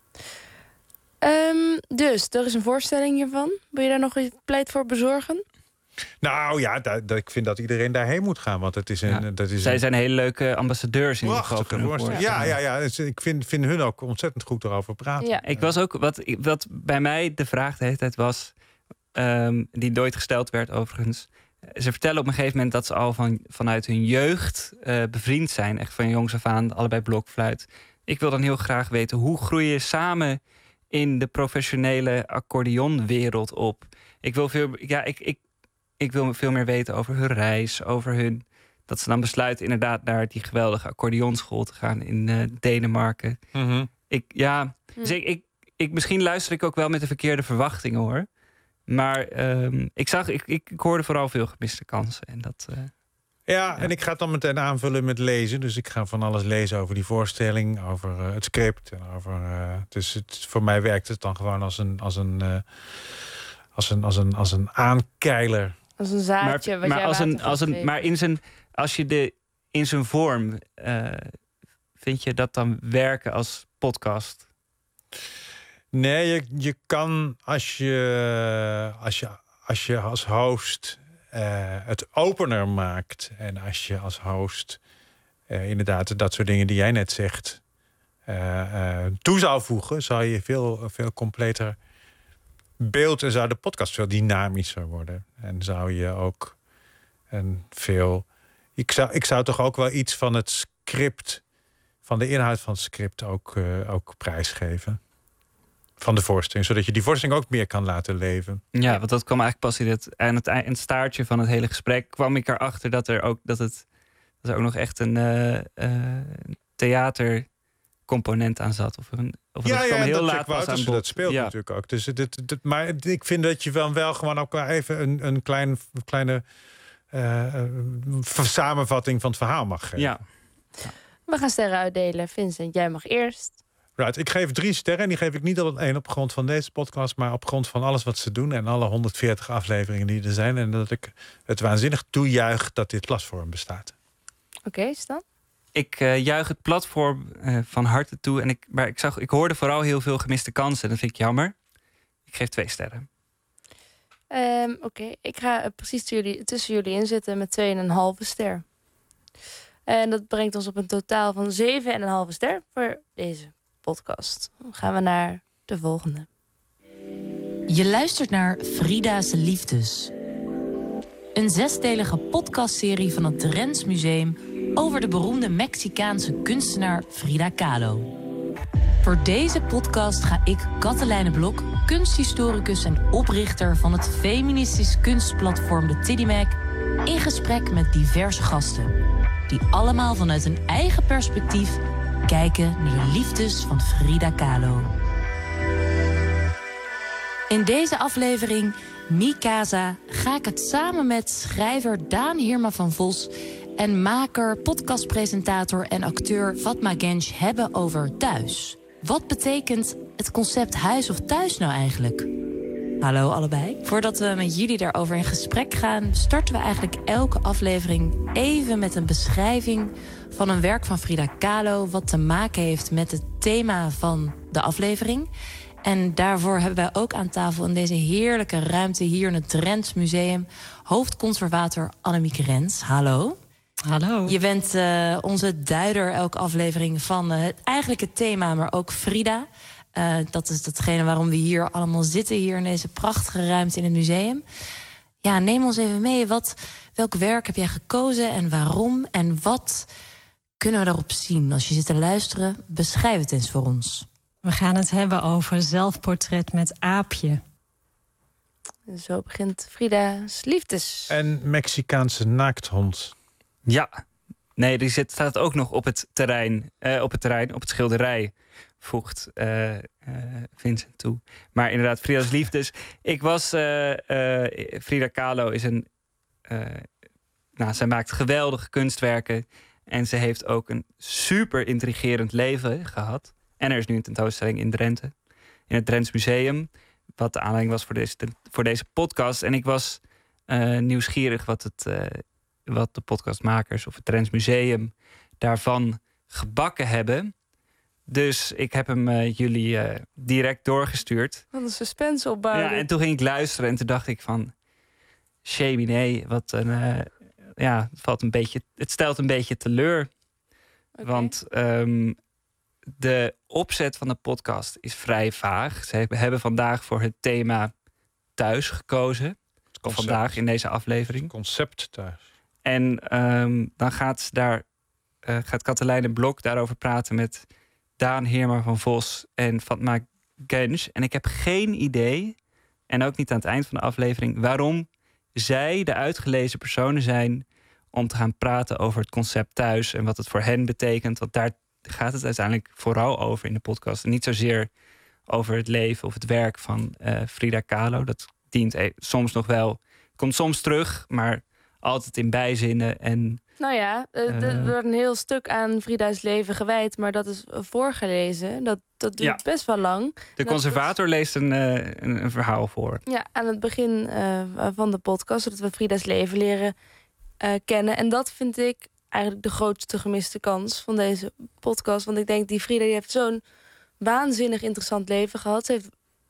Ja. Um, dus, er is een voorstelling hiervan. Wil je daar nog iets pleit voor bezorgen? Nou ja, dat, dat, ik vind dat iedereen daarheen moet gaan. Want het is een, ja. dat is Zij een... zijn hele leuke ambassadeurs in ieder geval. Ja, ja, ja, ja. Dus ik vind, vind hun ook ontzettend goed erover praten. Ja. Ik was ook, wat, wat bij mij de vraag de hele tijd was... Um, die nooit gesteld werd overigens. Ze vertellen op een gegeven moment dat ze al van, vanuit hun jeugd uh, bevriend zijn. Echt van jongs af aan, allebei blokfluit. Ik wil dan heel graag weten, hoe groei je samen in de professionele accordeonwereld op? Ik wil veel, ja, ik, ik, ik wil veel meer weten over hun reis, over hun... dat ze dan besluiten inderdaad naar die geweldige accordeonschool te gaan in uh, Denemarken. Mm-hmm. Ik, ja, dus ik, ik, ik, misschien luister ik ook wel met de verkeerde verwachtingen, hoor. Maar um, ik, zag, ik, ik, ik hoorde vooral veel gemiste kansen. En dat, uh, ja, ja, en ik ga het dan meteen aanvullen met lezen. Dus ik ga van alles lezen over die voorstelling, over uh, het script. En over, uh, dus het, voor mij werkt het dan gewoon als een, als een, uh, als een, als een, als een aankeiler. Als een zaadje. Maar, wat maar, jij als een, als een, maar in zijn, als je de in zijn vorm, uh, vind je dat dan werken als podcast? Nee, je, je kan als je als, je, als, je als host uh, het opener maakt. En als je als host uh, inderdaad dat soort dingen die jij net zegt uh, uh, toe zou voegen, zou je veel, veel completer beeld en zou de podcast veel dynamischer worden. En zou je ook een veel... Ik zou, ik zou toch ook wel iets van het script, van de inhoud van het script ook, uh, ook prijsgeven. Van de voorstelling, zodat je die voorstelling ook meer kan laten leven. Ja, want dat kwam eigenlijk pas in het, aan het, in het staartje van het hele gesprek. Kwam ik erachter dat er ook, dat het, dat er ook nog echt een uh, uh, theatercomponent aan zat. Of een, of ja, dat ja, heel dat laat was aan bod. Dat speelt ja. natuurlijk ook. Dus dit, dit, maar ik vind dat je wel, wel gewoon ook even een, een klein, kleine uh, samenvatting van het verhaal mag geven. Ja. Ja. We gaan sterren uitdelen. Vincent, jij mag eerst. Right, ik geef drie sterren en die geef ik niet alleen op grond van deze podcast, maar op grond van alles wat ze doen en alle honderdveertig afleveringen die er zijn. En dat ik het waanzinnig toejuich dat dit platform bestaat. Oké, okay, Stan? Ik uh, juich het platform uh, van harte toe. En ik, maar ik, zag, ik hoorde vooral heel veel gemiste kansen. Dat vind ik jammer. Ik geef twee sterren. Um, Oké, okay. Ik ga uh, precies tussen jullie, tussen jullie in zitten met twee en een halve ster. En dat brengt ons op een totaal van zeven en een halve ster voor deze podcast. Dan gaan we naar de volgende. Je luistert naar Frida's Liefdes. Een zesdelige podcastserie van het Drents Museum over de beroemde Mexicaanse kunstenaar Frida Kahlo. Voor deze podcast ga ik, Katelijne Blok, kunsthistoricus en oprichter van het feministisch kunstplatform de Tiddymac, in gesprek met diverse gasten, die allemaal vanuit een eigen perspectief kijken naar de liefdes van Frida Kahlo. In deze aflevering, Mi Casa, ga ik het samen met schrijver Daan Hirma van Vos en maker, podcastpresentator en acteur Fatma Genç hebben over thuis. Wat betekent het concept huis of thuis nou eigenlijk? Hallo allebei. Voordat we met jullie daarover in gesprek gaan, starten we eigenlijk elke aflevering even met een beschrijving van een werk van Frida Kahlo, wat te maken heeft met het thema van de aflevering. En daarvoor hebben wij ook aan tafel in deze heerlijke ruimte hier in het Drents Museum hoofdconservator Annemieke Rens. Hallo. Hallo. Je bent uh, onze duider elke aflevering van uh, het eigenlijke thema, maar ook Frida. Uh, dat is datgene waarom we hier allemaal zitten, hier in deze prachtige ruimte in het museum. Ja, neem ons even mee. Wat, welk werk heb jij gekozen en waarom? En wat kunnen we daarop zien? Als je zit te luisteren, beschrijf het eens voor ons. We gaan het hebben over zelfportret met aapje. Zo begint Frida's Liefdes. En Mexicaanse naakthond. Ja, nee, die zit, staat ook nog op het terrein, uh, op het terrein, op het schilderij, voegt uh, uh, Vincent toe. Maar inderdaad, Frida's Liefdes. Ik was, uh, uh, Frida Kahlo is een, uh, nou, zij maakt geweldige kunstwerken en ze heeft ook een super intrigerend leven gehad. En er is nu een tentoonstelling in Drenthe, in het Drents Museum, wat de aanleiding was voor deze, voor deze podcast. En ik was uh, nieuwsgierig wat het... Uh, wat de podcastmakers of het Drents Museum daarvan gebakken hebben. Dus ik heb hem uh, jullie uh, direct doorgestuurd. Wat een suspense opbouwen. Ja, en toen ging ik luisteren en toen dacht ik van... Cheminé, wat een... Uh, ja, het, valt een beetje, het stelt een beetje teleur. Okay. Want um, de opzet van de podcast is vrij vaag. Ze hebben vandaag voor het thema thuis gekozen. Vandaag in deze aflevering. Concept thuis. En um, dan gaat, ze daar, uh, gaat Katelijne Blok daarover praten met Daan Heerma van Vos en Fatma Genç. En ik heb geen idee, en ook niet aan het eind van de aflevering, waarom zij de uitgelezen personen zijn om te gaan praten over het concept thuis en wat het voor hen betekent. Want daar gaat het uiteindelijk vooral over in de podcast. En niet zozeer over het leven of het werk van uh, Frida Kahlo. Dat dient e- soms nog wel, komt soms terug, maar altijd in bijzinnen. En, nou ja, uh, er wordt een heel stuk aan Frida's leven gewijd, maar dat is voorgelezen. Dat, dat duurt ja. best wel lang. De conservator dat, leest een, uh, een, een verhaal voor. Ja, aan het begin uh, van de podcast, zodat we Frida's leven leren uh, kennen. En dat vind ik eigenlijk de grootste gemiste kans van deze podcast. Want ik denk, die Frida die heeft zo'n waanzinnig interessant leven gehad. Ze heeft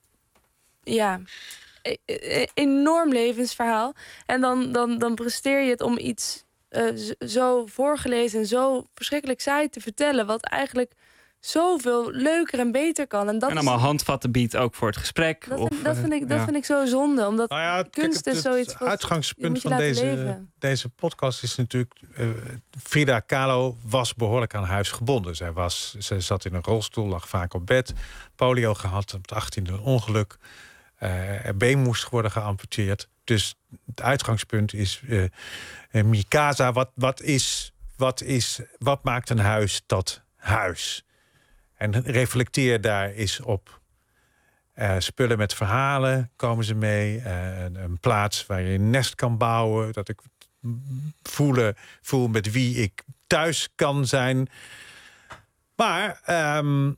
ja, een enorm levensverhaal. En dan, dan, dan presteer je het om iets uh, zo voorgelezen en zo verschrikkelijk saai te vertellen, wat eigenlijk zoveel leuker en beter kan. En, dat en allemaal is, handvatten biedt ook voor het gesprek. Dat, of, vind, dat, vind, ik, dat ja. vind ik zo zonde. Omdat nou ja, kunst kijk, is het, zoiets Het uitgangspunt van deze, leven. deze podcast is natuurlijk Uh, Frida Kahlo was behoorlijk aan huis gebonden. Zij, was, zij zat in een rolstoel, lag vaak op bed. Polio gehad, op de achttiende een ongeluk. Uh, er been moest worden geamputeerd. Dus het uitgangspunt is Uh, uh, Mikasa, wat, wat, is, wat, is, wat maakt een huis tot huis? En reflecteer daar eens op. Uh, spullen met verhalen komen ze mee. Uh, een, een plaats waar je een nest kan bouwen. Dat ik voelen, voel met wie ik thuis kan zijn. Maar um,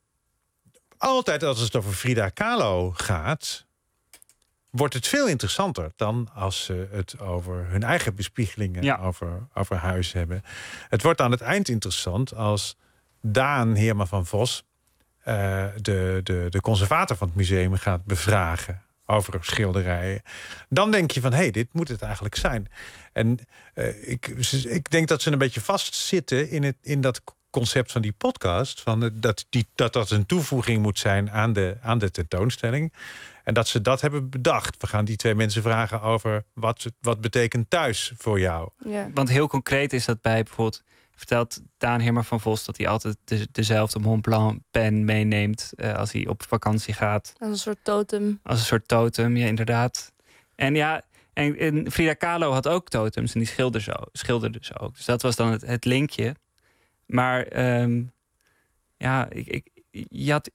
altijd als het over Frida Kahlo gaat, wordt het veel interessanter dan als ze het over hun eigen bespiegelingen ja. over, over huis hebben. Het wordt aan het eind interessant als Daan Heerma van Vos uh, de, de, de conservator van het museum gaat bevragen over schilderijen. Dan denk je van, hé, hey, dit moet het eigenlijk zijn. En uh, ik, ik denk dat ze een beetje vastzitten in, het, in dat concept van die podcast, van dat, die, dat dat een toevoeging moet zijn aan de, aan de tentoonstelling. En dat ze dat hebben bedacht. We gaan die twee mensen vragen over wat, wat betekent thuis voor jou. Ja. Want heel concreet is dat bij bijvoorbeeld, vertelt Daan Heerma van Vos dat hij altijd de, dezelfde Mont Blanc pen meeneemt uh, als hij op vakantie gaat. Als een soort totem. Als een soort totem, ja, inderdaad. En ja, en, en Frida Kahlo had ook totems en die schilderde zo, schilderde ze ook. Dus dat was dan het, het linkje. Maar um, ja, ik, ik, je had,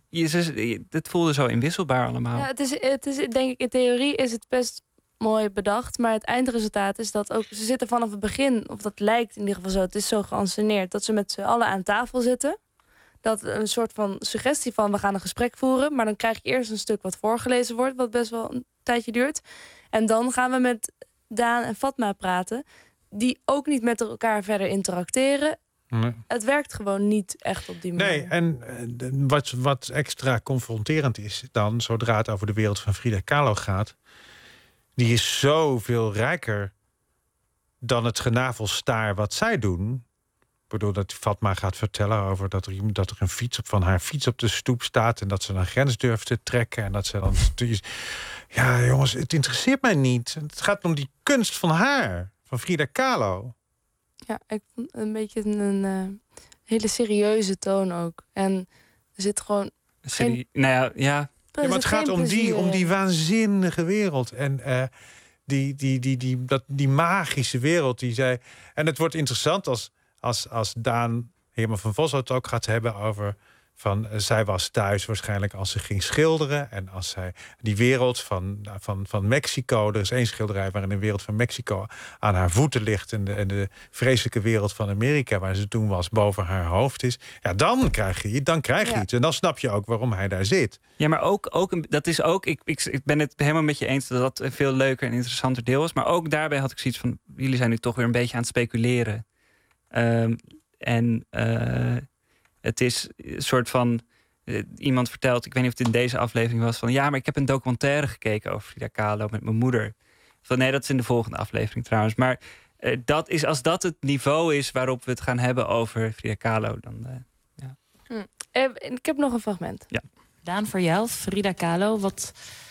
je, het voelde zo inwisselbaar allemaal. Ja, het is, het is, denk ik, in theorie is het best mooi bedacht, maar het eindresultaat is dat ook, ze zitten vanaf het begin, of dat lijkt in ieder geval zo, het is zo geanceneerd, dat ze met z'n allen aan tafel zitten. Dat een soort van suggestie van, we gaan een gesprek voeren, maar dan krijg je eerst een stuk wat voorgelezen wordt, wat best wel een tijdje duurt. En dan gaan we met Daan en Fatma praten, die ook niet met elkaar verder interacteren. Nee. Het werkt gewoon niet echt op die manier. Nee, en uh, wat, wat extra confronterend is dan, zodra het over de wereld van Frida Kahlo gaat, die is zoveel rijker dan het genavelstaar wat zij doen. Ik bedoel, dat Fatma gaat vertellen over dat er, dat er een fiets op, van haar fiets op de stoep staat en dat ze een grens durft te trekken en dat ze dan... Ja, jongens, het interesseert mij niet. Het gaat om die kunst van haar, van Frida Kahlo. Ja, ik vond een beetje een, een uh, hele serieuze toon ook. En er zit gewoon Serie- geen... Nou ja, ja. Ja, maar het gaat om die, om die waanzinnige wereld. En uh, die, die, die, die, dat, die magische wereld die zij... En het wordt interessant als, als, als Daan Heerma van Vos het ook gaat hebben over van uh, zij was thuis waarschijnlijk als ze ging schilderen. En als zij die wereld van, van, van Mexico... Er is één schilderij waarin de wereld van Mexico aan haar voeten ligt. En de, en de vreselijke wereld van Amerika, waar ze toen was, boven haar hoofd is. Ja, dan krijg je, dan krijg je ja. iets. En dan snap je ook waarom hij daar zit. Ja, maar ook, ook een, dat is ook. Ik, ik, ik ben het helemaal met je eens dat dat een veel leuker en interessanter deel is. Maar ook daarbij had ik zoiets van, jullie zijn nu toch weer een beetje aan het speculeren. Um, en uh, het is een soort van, uh, iemand vertelt, ik weet niet of het in deze aflevering was, van ja, maar ik heb een documentaire gekeken over Frida Kahlo met mijn moeder. Van nee, dat is in de volgende aflevering trouwens. Maar uh, dat is, als dat het niveau is waarop we het gaan hebben over Frida Kahlo, dan uh, ja. Hm. Uh, ik heb nog een fragment. Ja. Daan, voor jou, Frida Kahlo, wat,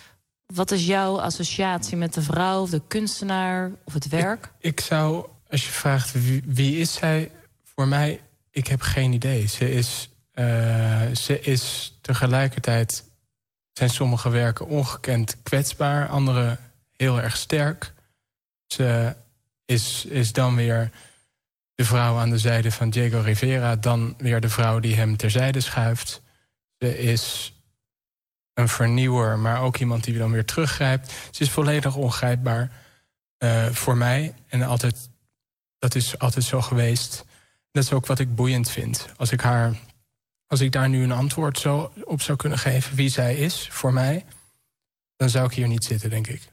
Wat is jouw associatie met de vrouw of de kunstenaar of het werk? Ik, ik zou, als je vraagt wie, wie is zij, voor mij, ik heb geen idee. Ze is, uh, ze is tegelijkertijd, zijn sommige werken ongekend kwetsbaar, andere heel erg sterk. Ze is, is dan weer de vrouw aan de zijde van Diego Rivera, dan weer de vrouw die hem terzijde schuift. Ze is een vernieuwer, maar ook iemand die dan weer teruggrijpt. Ze is volledig ongrijpbaar uh, voor mij. En altijd, dat is altijd zo geweest. Dat is ook wat ik boeiend vind. Als ik haar, als ik daar nu een antwoord zo op zou kunnen geven wie zij is voor mij, dan zou ik hier niet zitten, denk ik.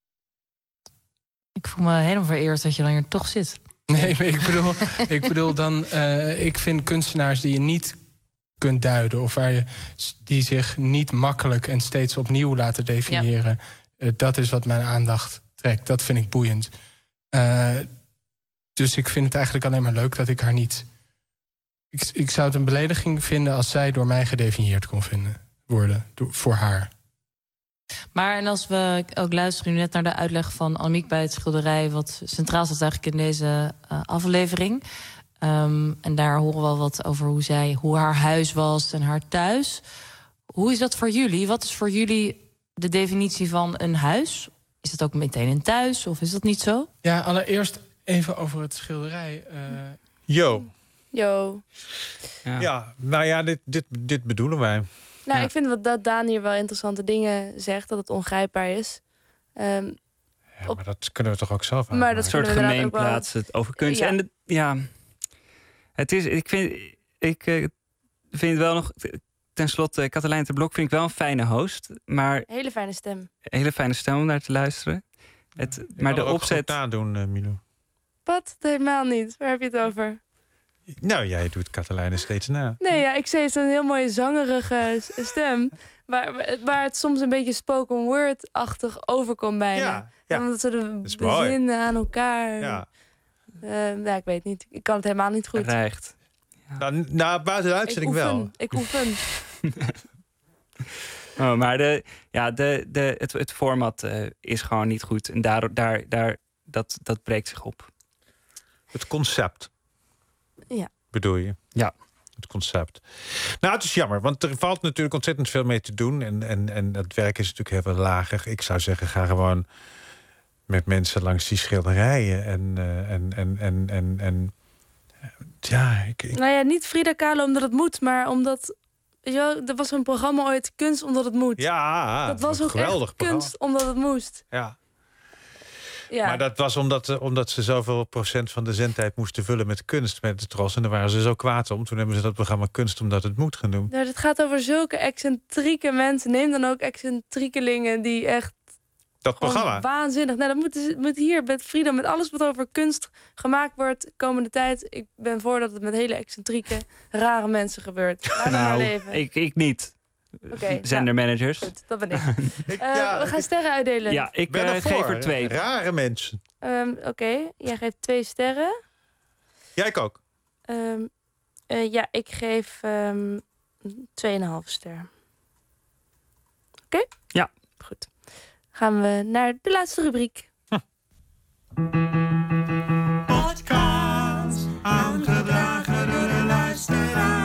Ik voel me helemaal vereerd dat je dan hier toch zit. Nee, maar ik bedoel, ik bedoel dan, uh, ik vind kunstenaars die je niet kunt duiden, of waar je, die zich niet makkelijk en steeds opnieuw laten definiëren. Ja. Uh, dat is wat mijn aandacht trekt. Dat vind ik boeiend. Uh, dus ik vind het eigenlijk alleen maar leuk dat ik haar niet... Ik, ik zou het een belediging vinden als zij door mij gedefinieerd kon vinden worden. Door, voor haar. Maar en als we ook luisteren nu net naar de uitleg van Annemiek bij het schilderij, wat centraal staat eigenlijk in deze uh, aflevering. Um, en daar horen we wel wat over hoe zij, hoe haar huis was en haar thuis. Hoe is dat voor jullie? Wat is voor jullie de definitie van een huis? Is het ook meteen een thuis of is dat niet zo? Ja, allereerst even over het schilderij. Uh... Yo. Yo. Ja, ja nou ja, dit, dit, dit bedoelen wij. Nou, ja. ik vind dat Daan hier wel interessante dingen zegt, dat het ongrijpbaar is. Um, ja, maar dat kunnen we toch ook zelf aan. Maar dat een soort gemeenplaats over kunst. Ja. En de, ja, het is, ik vind, ik uh, vind wel nog, tenslotte, Katelijn ter Blok vind ik wel een fijne host, maar hele fijne stem. Een hele fijne stem om naar te luisteren. Het, ja, maar de opzet. Nadoen, uh, Milou. Wat? Helemaal niet. Waar heb je het over? Nou, jij doet Katelijne steeds na. Nee, ja, ik zei een heel mooie zangerige stem. Waar, waar het soms een beetje spoken word-achtig overkomt bijna. Ja, ja. Omdat ze de bezinnen aan elkaar. Ja. Uh, ja, ik weet niet. Ik kan het helemaal niet goed. Rijgt. Ja. Nou, nou, buiten de uitzending ik oefen, wel. Ik oefen. oh, maar de, ja, de, de, het, het format uh, is gewoon niet goed. En daar, daar, daar, dat, dat breekt zich op. Het concept. Ja. Bedoel je? Ja. Het concept. Nou, het is jammer, want er valt natuurlijk ontzettend veel mee te doen. En, en, en het werk is natuurlijk heel veel lager. Ik zou zeggen, ga gewoon met mensen langs die schilderijen. En, uh, en, en, en, en, en ja, ik, ik... Nou ja, niet Frida Kahlo omdat het moet, maar omdat... Weet je wel, er was een programma ooit, Kunst omdat het moet. Ja, dat was ook geweldig echt kunst omdat het moest. Ja. Ja. Maar dat was omdat, omdat ze zoveel procent van de zendtijd moesten vullen met kunst met de Tros. En daar waren ze zo kwaad om. Toen hebben ze dat programma Kunst omdat het moet gaan doen. Nou, het gaat over zulke excentrieke mensen. Neem dan ook excentriekelingen die echt... Dat programma? Waanzinnig. Nou, dat moet, moet hier met Frida, met alles wat over kunst gemaakt wordt komende tijd. Ik ben voor dat het met hele excentrieke, rare mensen gebeurt. Laat nou, maar leven. Ik, ik niet. Okay, Zendermanagers. Nou, goed, dat ben ik. uh, ja, we gaan sterren uitdelen. Ja, ik ben uh, geef er twee. Rare mensen. Um, Oké, okay. Jij geeft twee sterren. Ja, ik ook. Um, uh, ja, ik geef um, tweeënhalve ster. Oké? Okay? Ja. Goed. Gaan we naar de laatste rubriek. Hm. Podcast aangedragen door de luisteraar.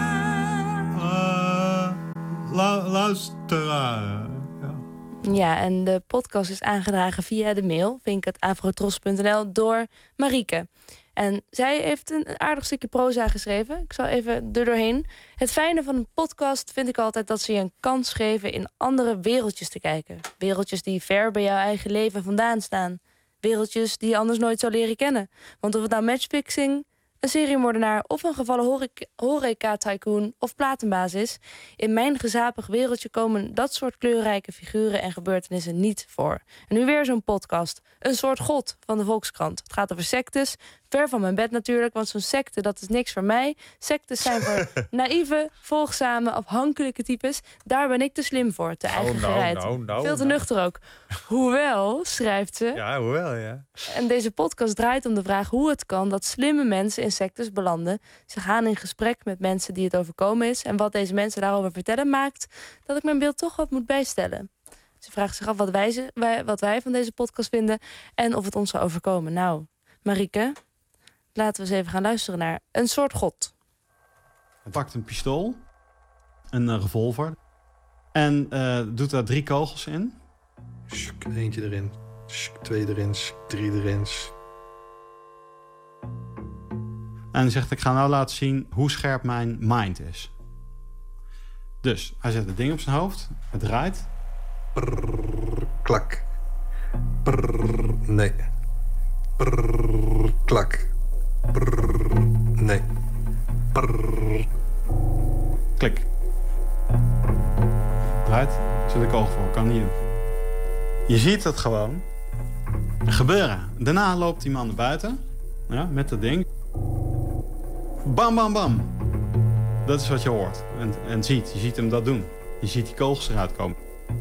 La- luisteraar. Ja. Ja, en de podcast is aangedragen via de mail, vind ik het afrotros punt n l, door Marieke. En zij heeft een aardig stukje proza geschreven. Ik zal even er doorheen. Het fijne van een podcast vind ik altijd dat ze je een kans geven in andere wereldjes te kijken. Wereldjes die ver bij jouw eigen leven vandaan staan. Wereldjes die je anders nooit zou leren kennen. Want of het nou matchfixing, een seriemoordenaar of een gevallen horeca-tycoon of platenbaas is, in mijn gezapig wereldje komen dat soort kleurrijke figuren en gebeurtenissen niet voor. En nu weer zo'n podcast. Een soort god van de Volkskrant. Het gaat over sectes. Ver van mijn bed natuurlijk, want zo'n secte, dat is niks voor mij. Sectes zijn voor naïeve, volgzame, afhankelijke types. Daar ben ik te slim voor, te eigen oh, no, gereid. No, no, Veel te no. nuchter ook. Hoewel, schrijft ze... Ja, hoewel, ja. En deze podcast draait om de vraag hoe het kan dat slimme mensen in sectes belanden. Ze gaan in gesprek met mensen die het overkomen is. En wat deze mensen daarover vertellen maakt dat ik mijn beeld toch wat moet bijstellen. Ze vragen zich af wat wij, ze- wij, wat wij van deze podcast vinden en of het ons zou overkomen. Nou, Marieke, laten we eens even gaan luisteren naar Een soort God. Hij pakt een pistool, een uh, revolver en uh, doet daar drie kogels in. Sjuk, eentje erin, sjuk, twee erin, sjuk, drie erin. Sjuk. En hij zegt, ik ga nou laten zien hoe scherp mijn mind is. Dus hij zet het ding op zijn hoofd, het draait. Prrr, klak. Prrr, nee. Prrr, klak. Prrr, nee. Prrr. Klik. Draait, zet de kogel voor, kan niet doen. Je ziet het gewoon gebeuren. Daarna loopt die man naar buiten, ja, met dat ding. Bam, bam, bam. Dat is wat je hoort en, en ziet. Je ziet hem dat doen. Je ziet die kogels eruit komen.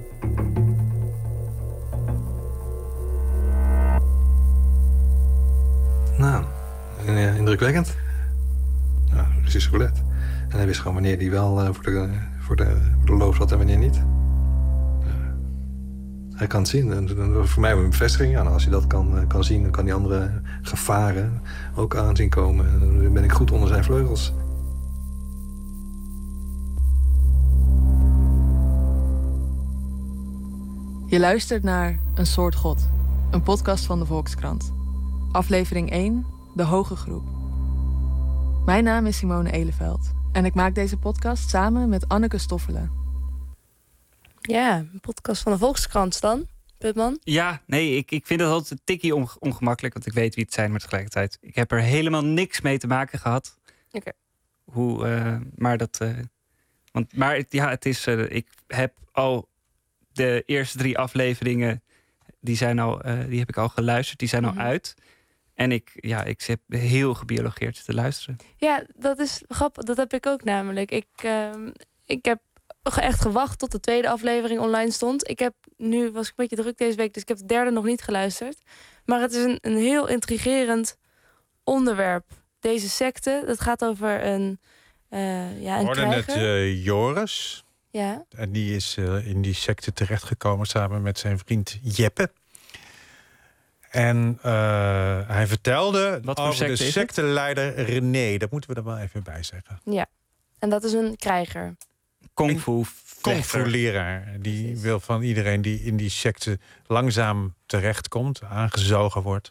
Nou, indrukwekkend. Nou, Russisch roulette. En hij wist gewoon wanneer hij wel uh, voor, de, voor, de, voor de loof zat en wanneer niet. Uh, hij kan het zien. En voor mij een bevestiging. Ja, nou, als hij dat kan, uh, kan zien, dan kan die andere gevaren ook aanzien komen. En dan ben ik goed onder zijn vleugels. Je luistert naar Een soort God, een podcast van de Volkskrant. Aflevering één, De Hoge Groep. Mijn naam is Simone Eleveld en ik maak deze podcast samen met Anneke Stoffelen. Ja, een podcast van de Volkskrant dan, Putman. Ja, nee, ik, ik vind het altijd een tikkie onge- ongemakkelijk, want ik weet wie het zijn, maar tegelijkertijd, ik heb er helemaal niks mee te maken gehad. Oké. Okay. Hoe, uh, maar dat, uh, want, maar het, ja, het is, uh, ik heb al de eerste drie afleveringen, die zijn al, uh, die heb ik al geluisterd, die zijn al mm-hmm. uit. En ik, ja, ik heb heel gebiologeerd te luisteren. Ja, dat is grappig. Dat heb ik ook namelijk. Ik, uh, ik heb echt gewacht tot de tweede aflevering online stond. Ik heb nu was ik een beetje druk deze week, dus ik heb de derde nog niet geluisterd. Maar het is een, een heel intrigerend onderwerp. Deze secte, dat gaat over een, uh, ja, een We hoorden krijger. net uh, Joris. Ja. En die is uh, in die secte terechtgekomen samen met zijn vriend Jeppe. En uh, hij vertelde Wat voor over secte de secteleider René. Dat moeten we er wel even bij zeggen. Ja, en dat is een krijger. Kung fu. Kung fu leraar. Die Precies. wil van iedereen die in die secte langzaam terechtkomt, aangezogen wordt.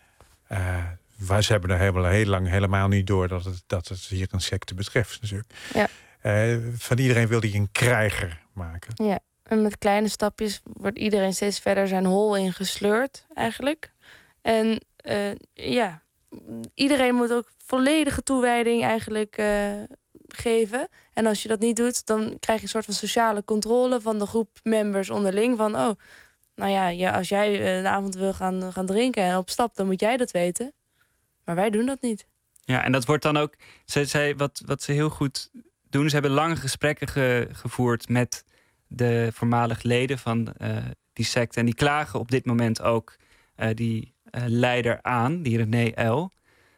Uh, wij ze hebben er helemaal, heel lang helemaal niet door dat het, dat het hier een secte betreft natuurlijk. Ja. Uh, van iedereen wil hij een krijger maken. Ja. En met kleine stapjes wordt iedereen steeds verder zijn hol in gesleurd, eigenlijk. En uh, ja, iedereen moet ook volledige toewijding eigenlijk uh, geven. En als je dat niet doet, dan krijg je een soort van sociale controle van de groep members onderling. Van, oh, nou ja, ja als jij uh, de avond wil gaan, gaan drinken en op stap, dan moet jij dat weten. Maar wij doen dat niet. Ja, en dat wordt dan ook, ze, ze, wat, wat ze heel goed doen, ze hebben lange gesprekken ge, gevoerd met de voormalig leden van uh, die secte. En die klagen op dit moment ook uh, die uh, leider aan, die René L.,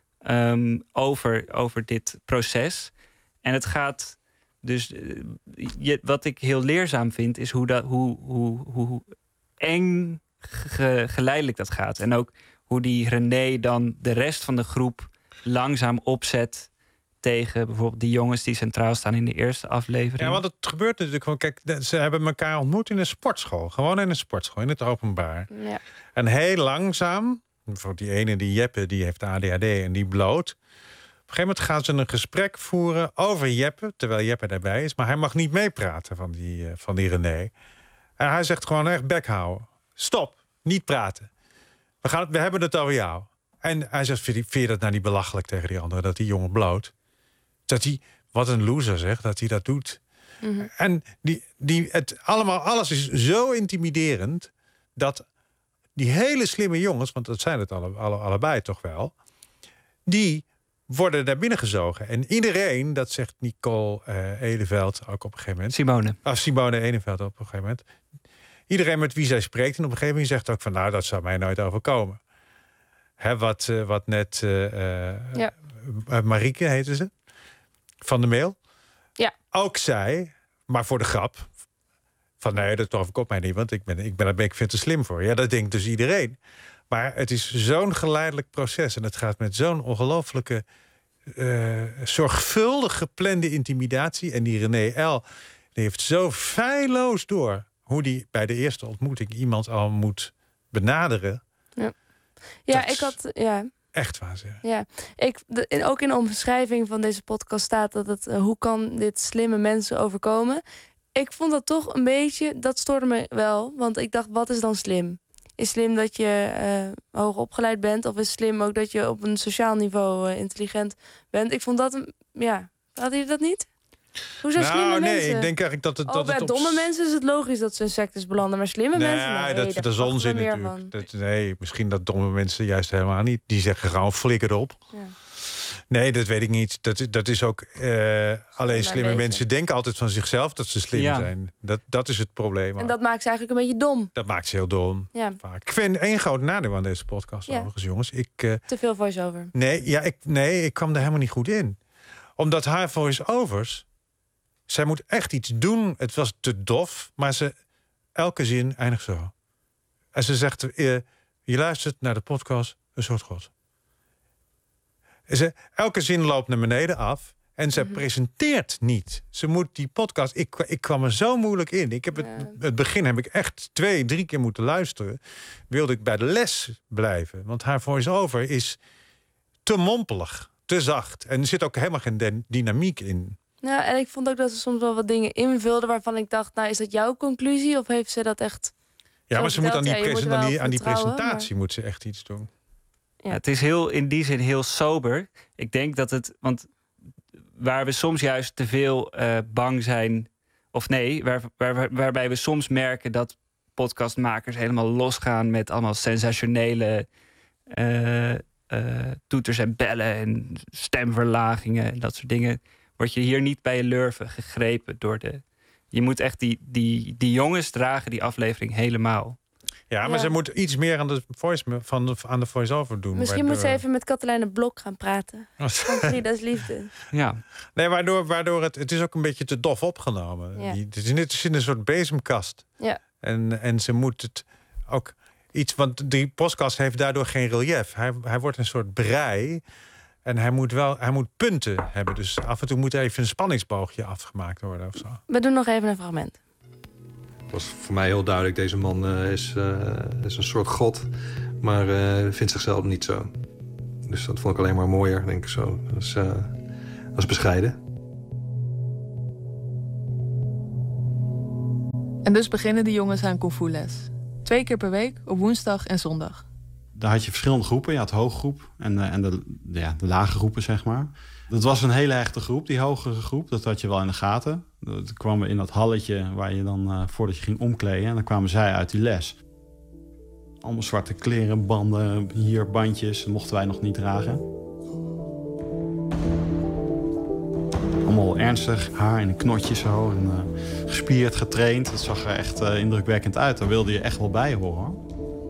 um, over, over dit proces. En het gaat dus, uh, je, wat ik heel leerzaam vind, is hoe, dat, hoe, hoe, hoe eng ge, geleidelijk dat gaat. En ook hoe die René dan de rest van de groep langzaam opzet tegen bijvoorbeeld die jongens die centraal staan in de eerste aflevering. Ja, want het gebeurt natuurlijk gewoon. Kijk, ze hebben elkaar ontmoet in een sportschool. Gewoon in een sportschool, in het openbaar. Ja. En heel langzaam, voor die ene, die Jeppe, die heeft A D H D en die bloot. Op een gegeven moment gaan ze een gesprek voeren over Jeppe, terwijl Jeppe daarbij is. Maar hij mag niet meepraten van die, uh, van die René. En hij zegt gewoon echt bek houden. Stop, niet praten. We, gaan het, we hebben het over jou. En hij zegt, vind je, vind je dat nou niet belachelijk tegen die anderen, dat die jongen bloot? Dat hij, wat een loser zeg, dat hij dat doet. Mm-hmm. En die, die, het allemaal, alles is zo intimiderend dat die hele slimme jongens, want dat zijn het alle, alle, allebei toch wel, die worden daar binnengezogen. En iedereen, dat zegt Nicole uh, Eleveld ook op een gegeven moment. Simone. Ah, Simone Eleveld op een gegeven moment. Iedereen met wie zij spreekt en op een gegeven moment zegt ook van, nou, dat zou mij nooit overkomen. Hè, wat, uh, wat net uh, uh, ja. uh, Marieke heette ze. Van de Mail. Ja. Ook zij, maar voor de grap. Van nee, dat overkomt mij niet, want ik ben, ik ben, ik ben ik vind het te slim voor. Ja, dat denkt dus iedereen. Maar het is zo'n geleidelijk proces. En het gaat met zo'n ongelooflijke, uh, zorgvuldig geplande intimidatie. En die René L. die heeft zo feilloos door hoe die bij de eerste ontmoeting iemand al moet benaderen. Ja, ja ik had... Ja. Echt waanzinnig. Ja, ik, de, in, ook in de omschrijving van deze podcast staat dat het... Uh, hoe kan dit slimme mensen overkomen? Ik vond dat toch een beetje... Dat stoorde me wel, want ik dacht, wat is dan slim? Is slim dat je uh, hoog opgeleid bent? Of is slim ook dat je op een sociaal niveau uh, intelligent bent? Ik vond dat... Een, ja, hadden jullie dat niet? Hoe zijn nou, slimme nee, mensen? ik denk eigenlijk dat het... Oh, dat bij het op... domme mensen is het logisch dat ze in sectes belanden. Maar slimme nee, mensen... Nee, dat, dat is onzin natuurlijk. Dat, nee, misschien dat domme mensen juist helemaal niet. Die zeggen gewoon flikker op. Ja. Nee, dat weet ik niet. Dat, dat is ook... Uh, alleen slimme mensen. mensen denken altijd van zichzelf dat ze slim ja. zijn. Dat, dat is het probleem. En dat maakt ze eigenlijk een beetje dom. Dat maakt ze heel dom. Ja. Vaak. Ik vind één groot nadeel aan deze podcast ja. overigens, jongens. Ik, uh, Te veel voice-over. Nee, ja, ik, nee, ik kwam er helemaal niet goed in. Omdat haar voice-overs... Zij moet echt iets doen. Het was te dof, maar ze elke zin eindigt zo. En ze zegt, je, je luistert naar de podcast Een soort God. En ze, elke zin loopt naar beneden af. En ze mm-hmm. presenteert niet. Ze moet die podcast... Ik, ik kwam er zo moeilijk in. Ik heb het, ja. het begin heb ik echt twee, drie keer moeten luisteren. Wilde ik bij de les blijven. Want haar voice-over is te mompelig, te zacht. En er zit ook helemaal geen dynamiek in. Ja, en ik vond ook dat ze soms wel wat dingen invulde waarvan ik dacht, nou, is dat jouw conclusie? Of heeft ze dat echt... Ja, maar ze moet aan die, ja, present, aan die, aan die presentatie maar... moet ze echt iets doen. Ja. Ja, het is heel, in die zin heel sober. Ik denk dat het... Want waar we soms juist te veel uh, bang zijn... Of nee, waar, waar, waarbij we soms merken dat podcastmakers helemaal losgaan met allemaal sensationele... Uh, uh, toeters en bellen en stemverlagingen en dat soort dingen... word je hier niet bij je lurven gegrepen door de... Je moet echt die, die, die jongens dragen die aflevering helemaal. Ja, maar ja. ze moet iets meer aan de voice, van de, aan de voice-over doen. Misschien waardoor... moet ze even met Katelijne Blok gaan praten. Van Frida's Liefde. Ja. Nee, waardoor, waardoor het... Het is ook een beetje te dof opgenomen. Ja. Die, het is net in een soort bezemkast. Ja. En, en ze moet het ook iets... Want die podcast heeft daardoor geen relief. Hij, hij wordt een soort brei... En hij moet wel, hij moet punten hebben. Dus af en toe moet even een spanningsboogje afgemaakt worden of zo. We doen nog even een fragment. Het was voor mij heel duidelijk, deze man uh, is, uh, is een soort god. Maar uh, vindt zichzelf niet zo. Dus dat vond ik alleen maar mooier, denk ik zo. Dat is, uh, dat is bescheiden. En dus beginnen de jongens aan kung fu les. Twee keer per week, op woensdag en zondag. Daar had je verschillende groepen. Je had de hoge groep en, de, en de, ja, de lage groepen, zeg maar. Dat was een hele hechte groep, die hogere groep. Dat had je wel in de gaten. Dan kwamen we in dat halletje waar je dan, uh, voordat je ging omkleden... en dan kwamen zij uit die les. Allemaal zwarte kleren, banden, hier bandjes. Dat mochten wij nog niet dragen. Allemaal ernstig, haar in een knotje zo. En, uh, gespierd, getraind. Dat zag er echt uh, indrukwekkend uit. Daar wilde je echt wel bij horen.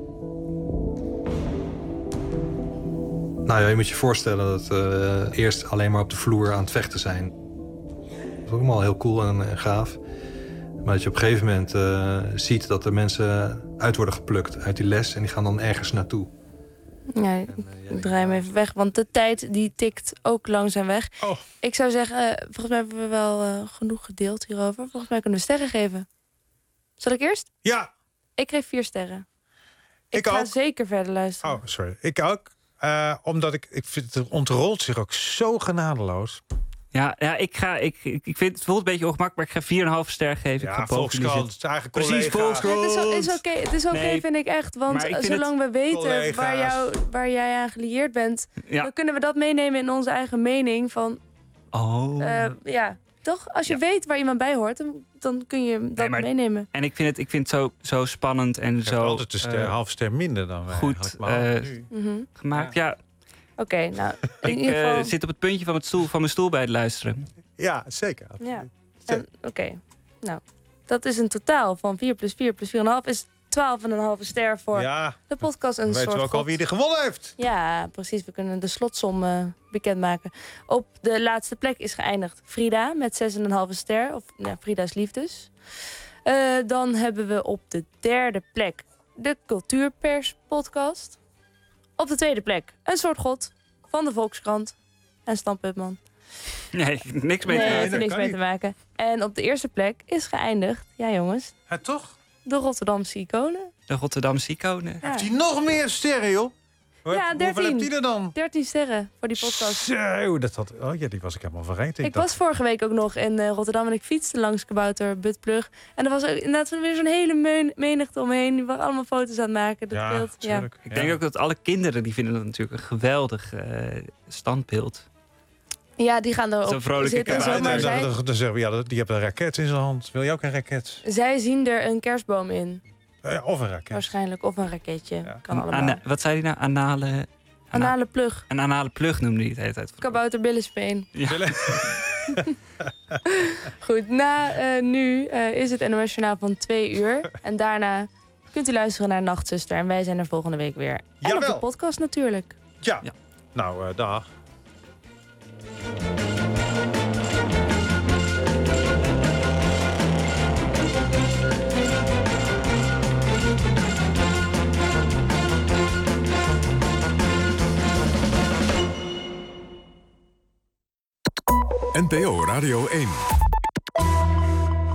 Nou ja, je moet je voorstellen dat we uh, eerst alleen maar op de vloer aan het vechten zijn. Dat is ook allemaal heel cool en, en gaaf. Maar dat je op een gegeven moment uh, ziet dat er mensen uit worden geplukt uit die les... en die gaan dan ergens naartoe. Ja, ik draai hem even weg, want de tijd die tikt ook langzaam weg. Oh. Ik zou zeggen, uh, volgens mij hebben we wel uh, genoeg gedeeld hierover. Volgens mij kunnen we sterren geven. Zal ik eerst? Ja. Ik geef vier sterren. Ik, ik ga ook. zeker verder luisteren. Oh, sorry. Ik ook. Uh, omdat ik, ik vind het ontrolt zich ook zo genadeloos. Ja, ja ik, ga, ik, ik, ik vind het voelt een beetje ongemakkelijk, maar ik ga vier komma vijf ster geven. Ja, Volkskrant, het eigen Precies, collega. Volkskrant. Het is, is oké, okay, okay, nee, vind ik echt. Want ik zolang we weten waar, jou, waar jij aan gelieerd bent... Ja. dan kunnen we dat meenemen in onze eigen mening van... Oh. Uh, ja, toch? Als je ja. weet waar iemand bij hoort, dan, dan kun je dat nee, maar, meenemen. En ik vind het, ik vind het zo, zo spannend en ik zo... altijd een ster, uh, half ster minder dan wij goed uh, mm-hmm. gemaakt, ja. ja. Oké, okay, nou, in ik ieder geval... uh, zit op het puntje van, het stoel, van mijn stoel bij het luisteren. Ja, zeker. Ja. Oké, okay. Nou, dat is een totaal van vier plus vier plus vier komma vijf is twaalf komma vijf ster voor ja, de podcast. Een we soort weten we ook al wie er gewonnen heeft. Ja, precies. We kunnen de slotsom uh, bekendmaken. Op de laatste plek is geëindigd Frida met zes komma vijf ster. Of nou, Frida's Liefdes. Uh, dan hebben we op de derde plek de Cultuurpers podcast. Op de tweede plek een soort god van de Volkskrant en Stan Putman. Nee, niks mee te nee, maken. Nee, niks mee te maken. En op de eerste plek is geëindigd, ja jongens... Ja, toch? De Rotterdamse iconen. De Rotterdamse iconen. Ja. Heeft hij nog meer sterren, joh? Ja, dertien. Hoeveel heeft hij er dan? dertien sterren voor die podcast. Zo, dat had, oh ja, die was ik helemaal vergeten. Ik dacht... was vorige week ook nog in uh, Rotterdam en ik fietste langs Kabouter Budplug. En er was ook inderdaad weer zo'n hele meun- menigte omheen. Die waren allemaal foto's aan het maken. Dat ja, beeld, ja. Ik denk ook dat alle kinderen, die vinden dat natuurlijk een geweldig uh, standbeeld. Ja, die gaan erop Zo'n vrolijke zitten. Ja, Zomaar dan, zij, dan, dan zeggen we, ja, die hebben een raket in zijn hand. Wil je ook een raket? zij zien er een kerstboom in. Uh, of een raket. Waarschijnlijk. Of een raketje. Ja. Kan allemaal. Ana- wat zei hij nou? Anale... Anale plug. Een anale plug noemde hij het de hele tijd. Kabouter Billenspeen. Ja. Goed, na uh, nu uh, is het N O S Journaal van twee uur. En daarna kunt u luisteren naar Nachtzuster. En wij zijn er volgende week weer. En Jawel. op de podcast natuurlijk. Ja. ja. Nou, uh, dag. N P O Radio één.